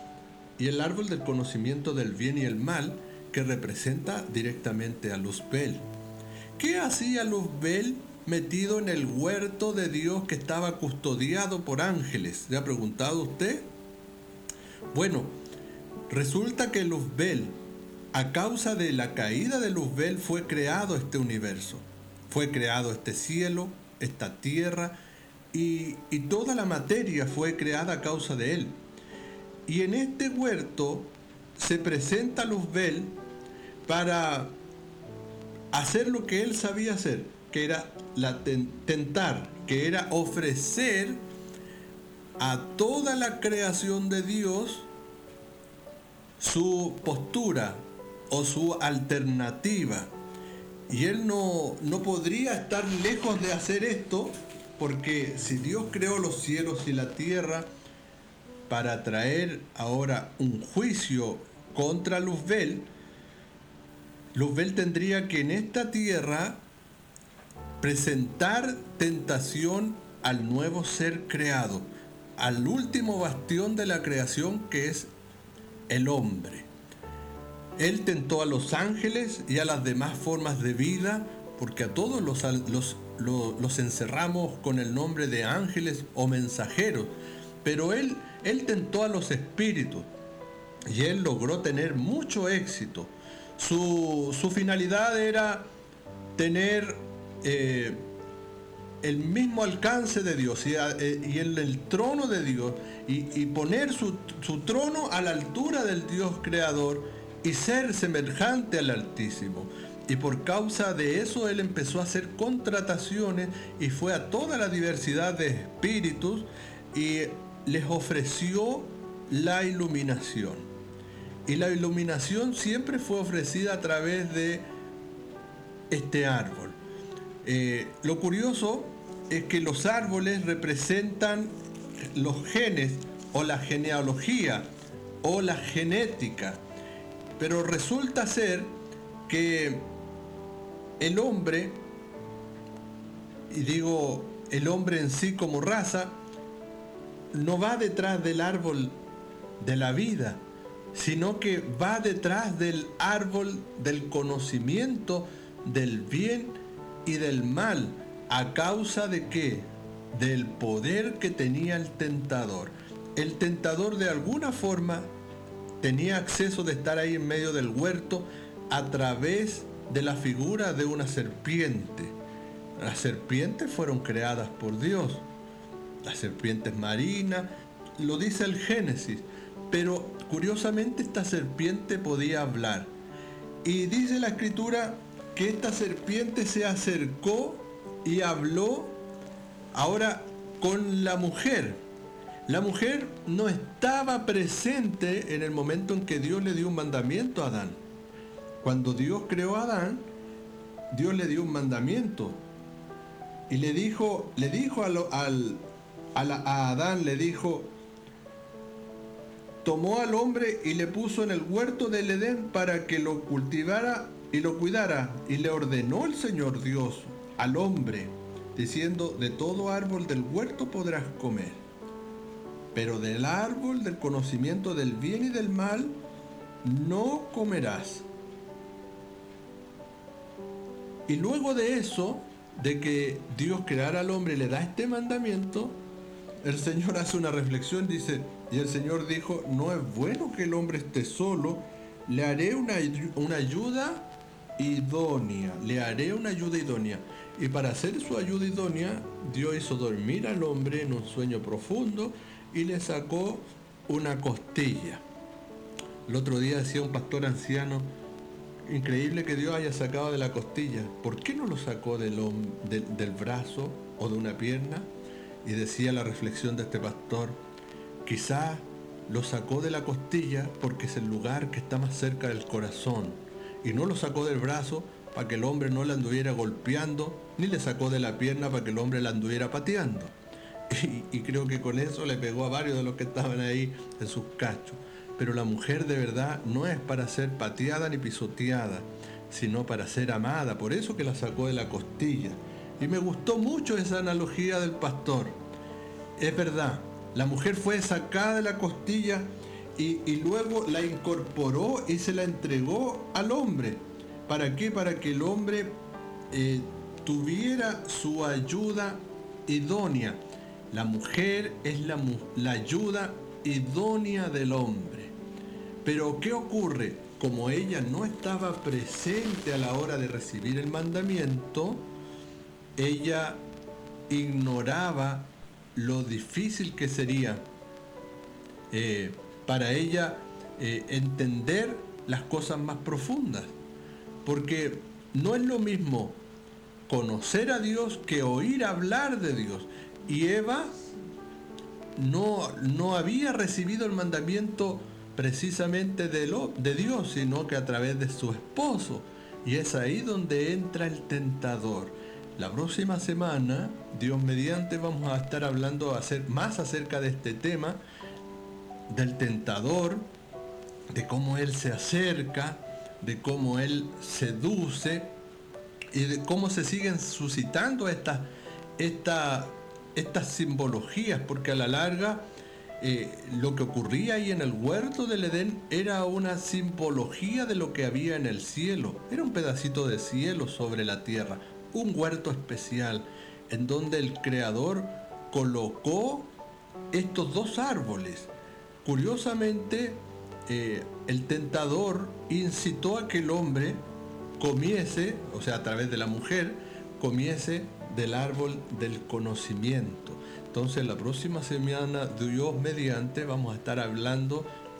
y el árbol del conocimiento del bien y el mal, que representa directamente a Luzbel. ¿Qué hacía Luzbel metido en el huerto de Dios que estaba custodiado por ángeles? ¿Le ha preguntado usted? Bueno, resulta que Luzbel, a causa de la caída de Luzbel, fue creado este universo. Fue creado este cielo, esta tierra, y, y toda la materia fue creada a causa de él. Y en este huerto se presenta Luzbel para hacer lo que él sabía hacer, que era la tentar, que era ofrecer a toda la creación de Dios su postura o su alternativa. Y él no, no podría estar lejos de hacer esto, porque si Dios creó los cielos y la tierra para traer ahora un juicio contra Luzbel, Luzbel tendría que en esta tierra presentar tentación al nuevo ser creado, al último bastión de la creación, que es el hombre. Él tentó a los ángeles y a las demás formas de vida, porque a todos los, los, los, los encerramos con el nombre de ángeles o mensajeros, pero él, él tentó a los espíritus y él logró tener mucho éxito. Su, su finalidad era tener eh, el mismo alcance de Dios y, eh, y en el trono de Dios, y, y poner su, su trono a la altura del Dios creador, y ser semejante al Altísimo. Y por causa de eso él empezó a hacer contrataciones y fue a toda la diversidad de espíritus y les ofreció la iluminación. Y la iluminación siempre fue ofrecida a través de este árbol. Eh, lo curioso es que los árboles representan los genes o la genealogía o la genética, pero resulta ser que el hombre, y digo el hombre en sí como raza, no va detrás del árbol de la vida, sino que va detrás del árbol del conocimiento del bien y del mal. ¿A causa de qué? Del poder que tenía el tentador. El tentador de alguna forma tenía acceso de estar ahí en medio del huerto a través de la figura de una serpiente. Las serpientes fueron creadas por Dios. Las serpientes marinas, lo dice el Génesis. Pero curiosamente esta serpiente podía hablar. Y dice la Escritura que esta serpiente se acercó y habló ahora con la mujer. La mujer no estaba presente en el momento en que Dios le dio un mandamiento a Adán. Cuando Dios creó a Adán, Dios le dio un mandamiento y le dijo, le dijo al, al, a, la, a Adán, le dijo, tomó al hombre y le puso en el huerto del Edén para que lo cultivara y lo cuidara, y le ordenó el Señor Dios al hombre, diciendo, de todo árbol del huerto podrás comer, pero del árbol del conocimiento del bien y del mal no comerás. Y luego de eso, de que Dios creara al hombre y le da este mandamiento, el Señor hace una reflexión, dice, y el Señor dijo, no es bueno que el hombre esté solo, le haré una, una ayuda idónea, le haré una ayuda idónea. Y para hacer su ayuda idónea, Dios hizo dormir al hombre en un sueño profundo y le sacó una costilla. El otro día decía un pastor anciano, increíble que Dios haya sacado de la costilla. ¿Por qué no lo sacó del, del, del brazo o de una pierna? Y decía la reflexión de este pastor, quizá lo sacó de la costilla porque es el lugar que está más cerca del corazón. Y no lo sacó del brazo para que el hombre no le anduviera golpeando, ni le sacó de la pierna para que el hombre la anduviera pateando. Y, y creo que con eso le pegó a varios de los que estaban ahí en sus cachos. Pero la mujer de verdad no es para ser pateada ni pisoteada, sino para ser amada. Por eso que la sacó de la costilla. Y me gustó mucho esa analogía del pastor. Es verdad, la mujer fue sacada de la costilla y, y luego la incorporó y se la entregó al hombre. ¿Para qué? Para que el hombre eh, tuviera su ayuda idónea. La mujer es la, la ayuda idónea del hombre. Pero ¿qué ocurre? Como ella no estaba presente a la hora de recibir el mandamiento, ella ignoraba lo difícil que sería eh, para ella eh, entender las cosas más profundas. Porque no es lo mismo conocer a Dios que oír hablar de Dios. Y Eva no, no había recibido el mandamiento precisamente de, lo, de Dios, sino que a través de su esposo. Y es ahí donde entra el tentador. La próxima semana, Dios mediante, vamos a estar hablando más acerca de este tema, del tentador, de cómo él se acerca, de cómo él seduce y de cómo se siguen suscitando estas, esta, estas simbologías, porque a la larga eh, lo que ocurría ahí en el huerto del Edén era una simbología de lo que había en el cielo. Era un pedacito de cielo sobre la tierra, un huerto especial en donde el Creador colocó estos dos árboles. Curiosamente, eh, el tentador incitó a que el hombre comiese, o sea, a través de la mujer, comiese del árbol del conocimiento. Entonces, la próxima semana, Dios mediante, vamos a estar hablando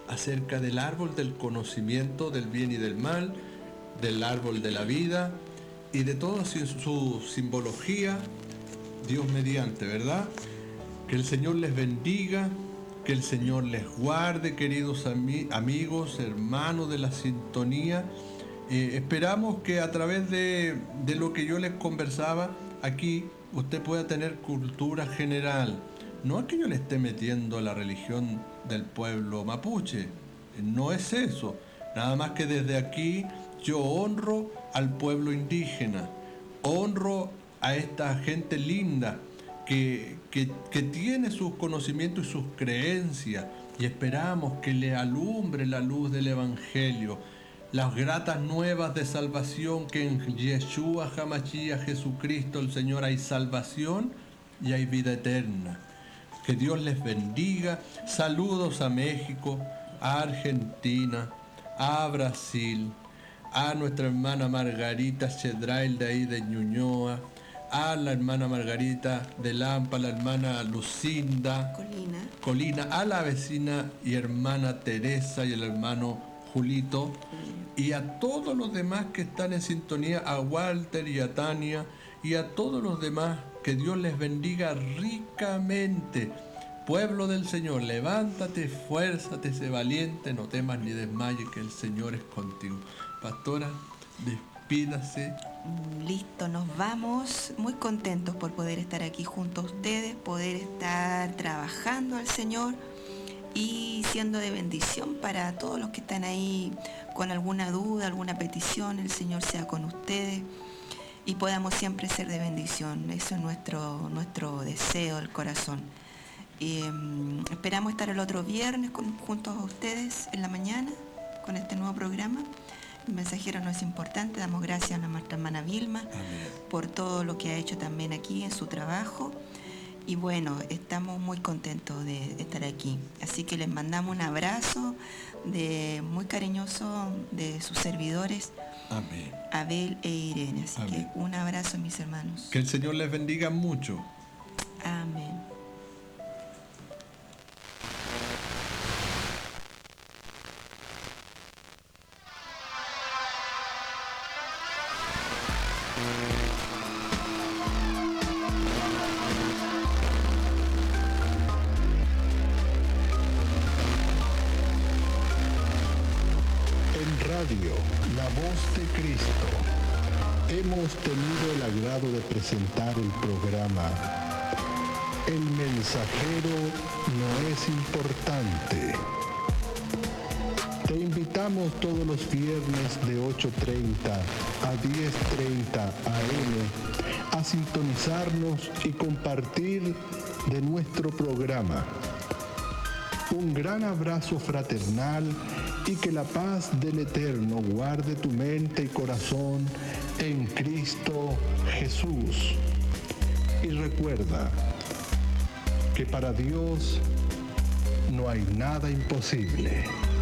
acerca del árbol del conocimiento del bien y del mal, del árbol de la vida y de toda su, su simbología, Dios mediante, ¿verdad? Que el Señor les bendiga, que el Señor les guarde, queridos ami- amigos, hermanos de la sintonía. Eh, esperamos que a través de, de lo que yo les conversaba aquí, usted pueda tener cultura general. No es que yo le esté metiendo la religión del pueblo mapuche, no es eso. Nada más que desde aquí yo honro al pueblo indígena, honro a esta gente linda que, que, que tiene sus conocimientos y sus creencias, y esperamos que le alumbre la luz del Evangelio, las gratas nuevas de salvación, que en Yeshua HaMashiach, Jesucristo el Señor, hay salvación y hay vida eterna. Que Dios les bendiga. Saludos a México, a Argentina, a Brasil, a nuestra hermana Margarita Chedrail de ahí de Ñuñoa, a la hermana Margarita de Lampa, la hermana Lucinda Colina. Colina, a la vecina y hermana Teresa y el hermano Julito, y a todos los demás que están en sintonía, a Walter y a Tania y a todos los demás. Que Dios les bendiga ricamente. Pueblo del Señor, levántate, fuérzate, sé valiente, no temas ni desmayes, que el Señor es contigo. Pastora, despídase. Listo, nos vamos. Muy contentos por poder estar aquí junto a ustedes, poder estar trabajando al Señor y siendo de bendición para todos los que están ahí con alguna duda, alguna petición. El Señor sea con ustedes y podamos siempre ser de bendición. Eso es nuestro, nuestro deseo del corazón. Y, um, esperamos estar el otro viernes con, juntos a ustedes en la mañana con este nuevo programa. El mensajero no es importante. Damos gracias a nuestra hermana Vilma Amén. por todo lo que ha hecho también aquí en su trabajo. Y bueno, estamos muy contentos de estar aquí. Así que les mandamos un abrazo de, muy cariñoso de sus servidores, Amén. Abel e Irene. Así Amén. que un abrazo, mis hermanos. Que el Señor les bendiga mucho. Amén. En radio, La Voz de Cristo, hemos tenido el agrado de presentar el programa El Mensajero no es importante. Te invitamos todos los viernes de ocho treinta a diez treinta a eme a sintonizarnos y compartir de nuestro programa. Un gran abrazo fraternal y que la paz del Eterno guarde tu mente y corazón en Cristo Jesús. Y recuerda que para Dios no hay nada imposible.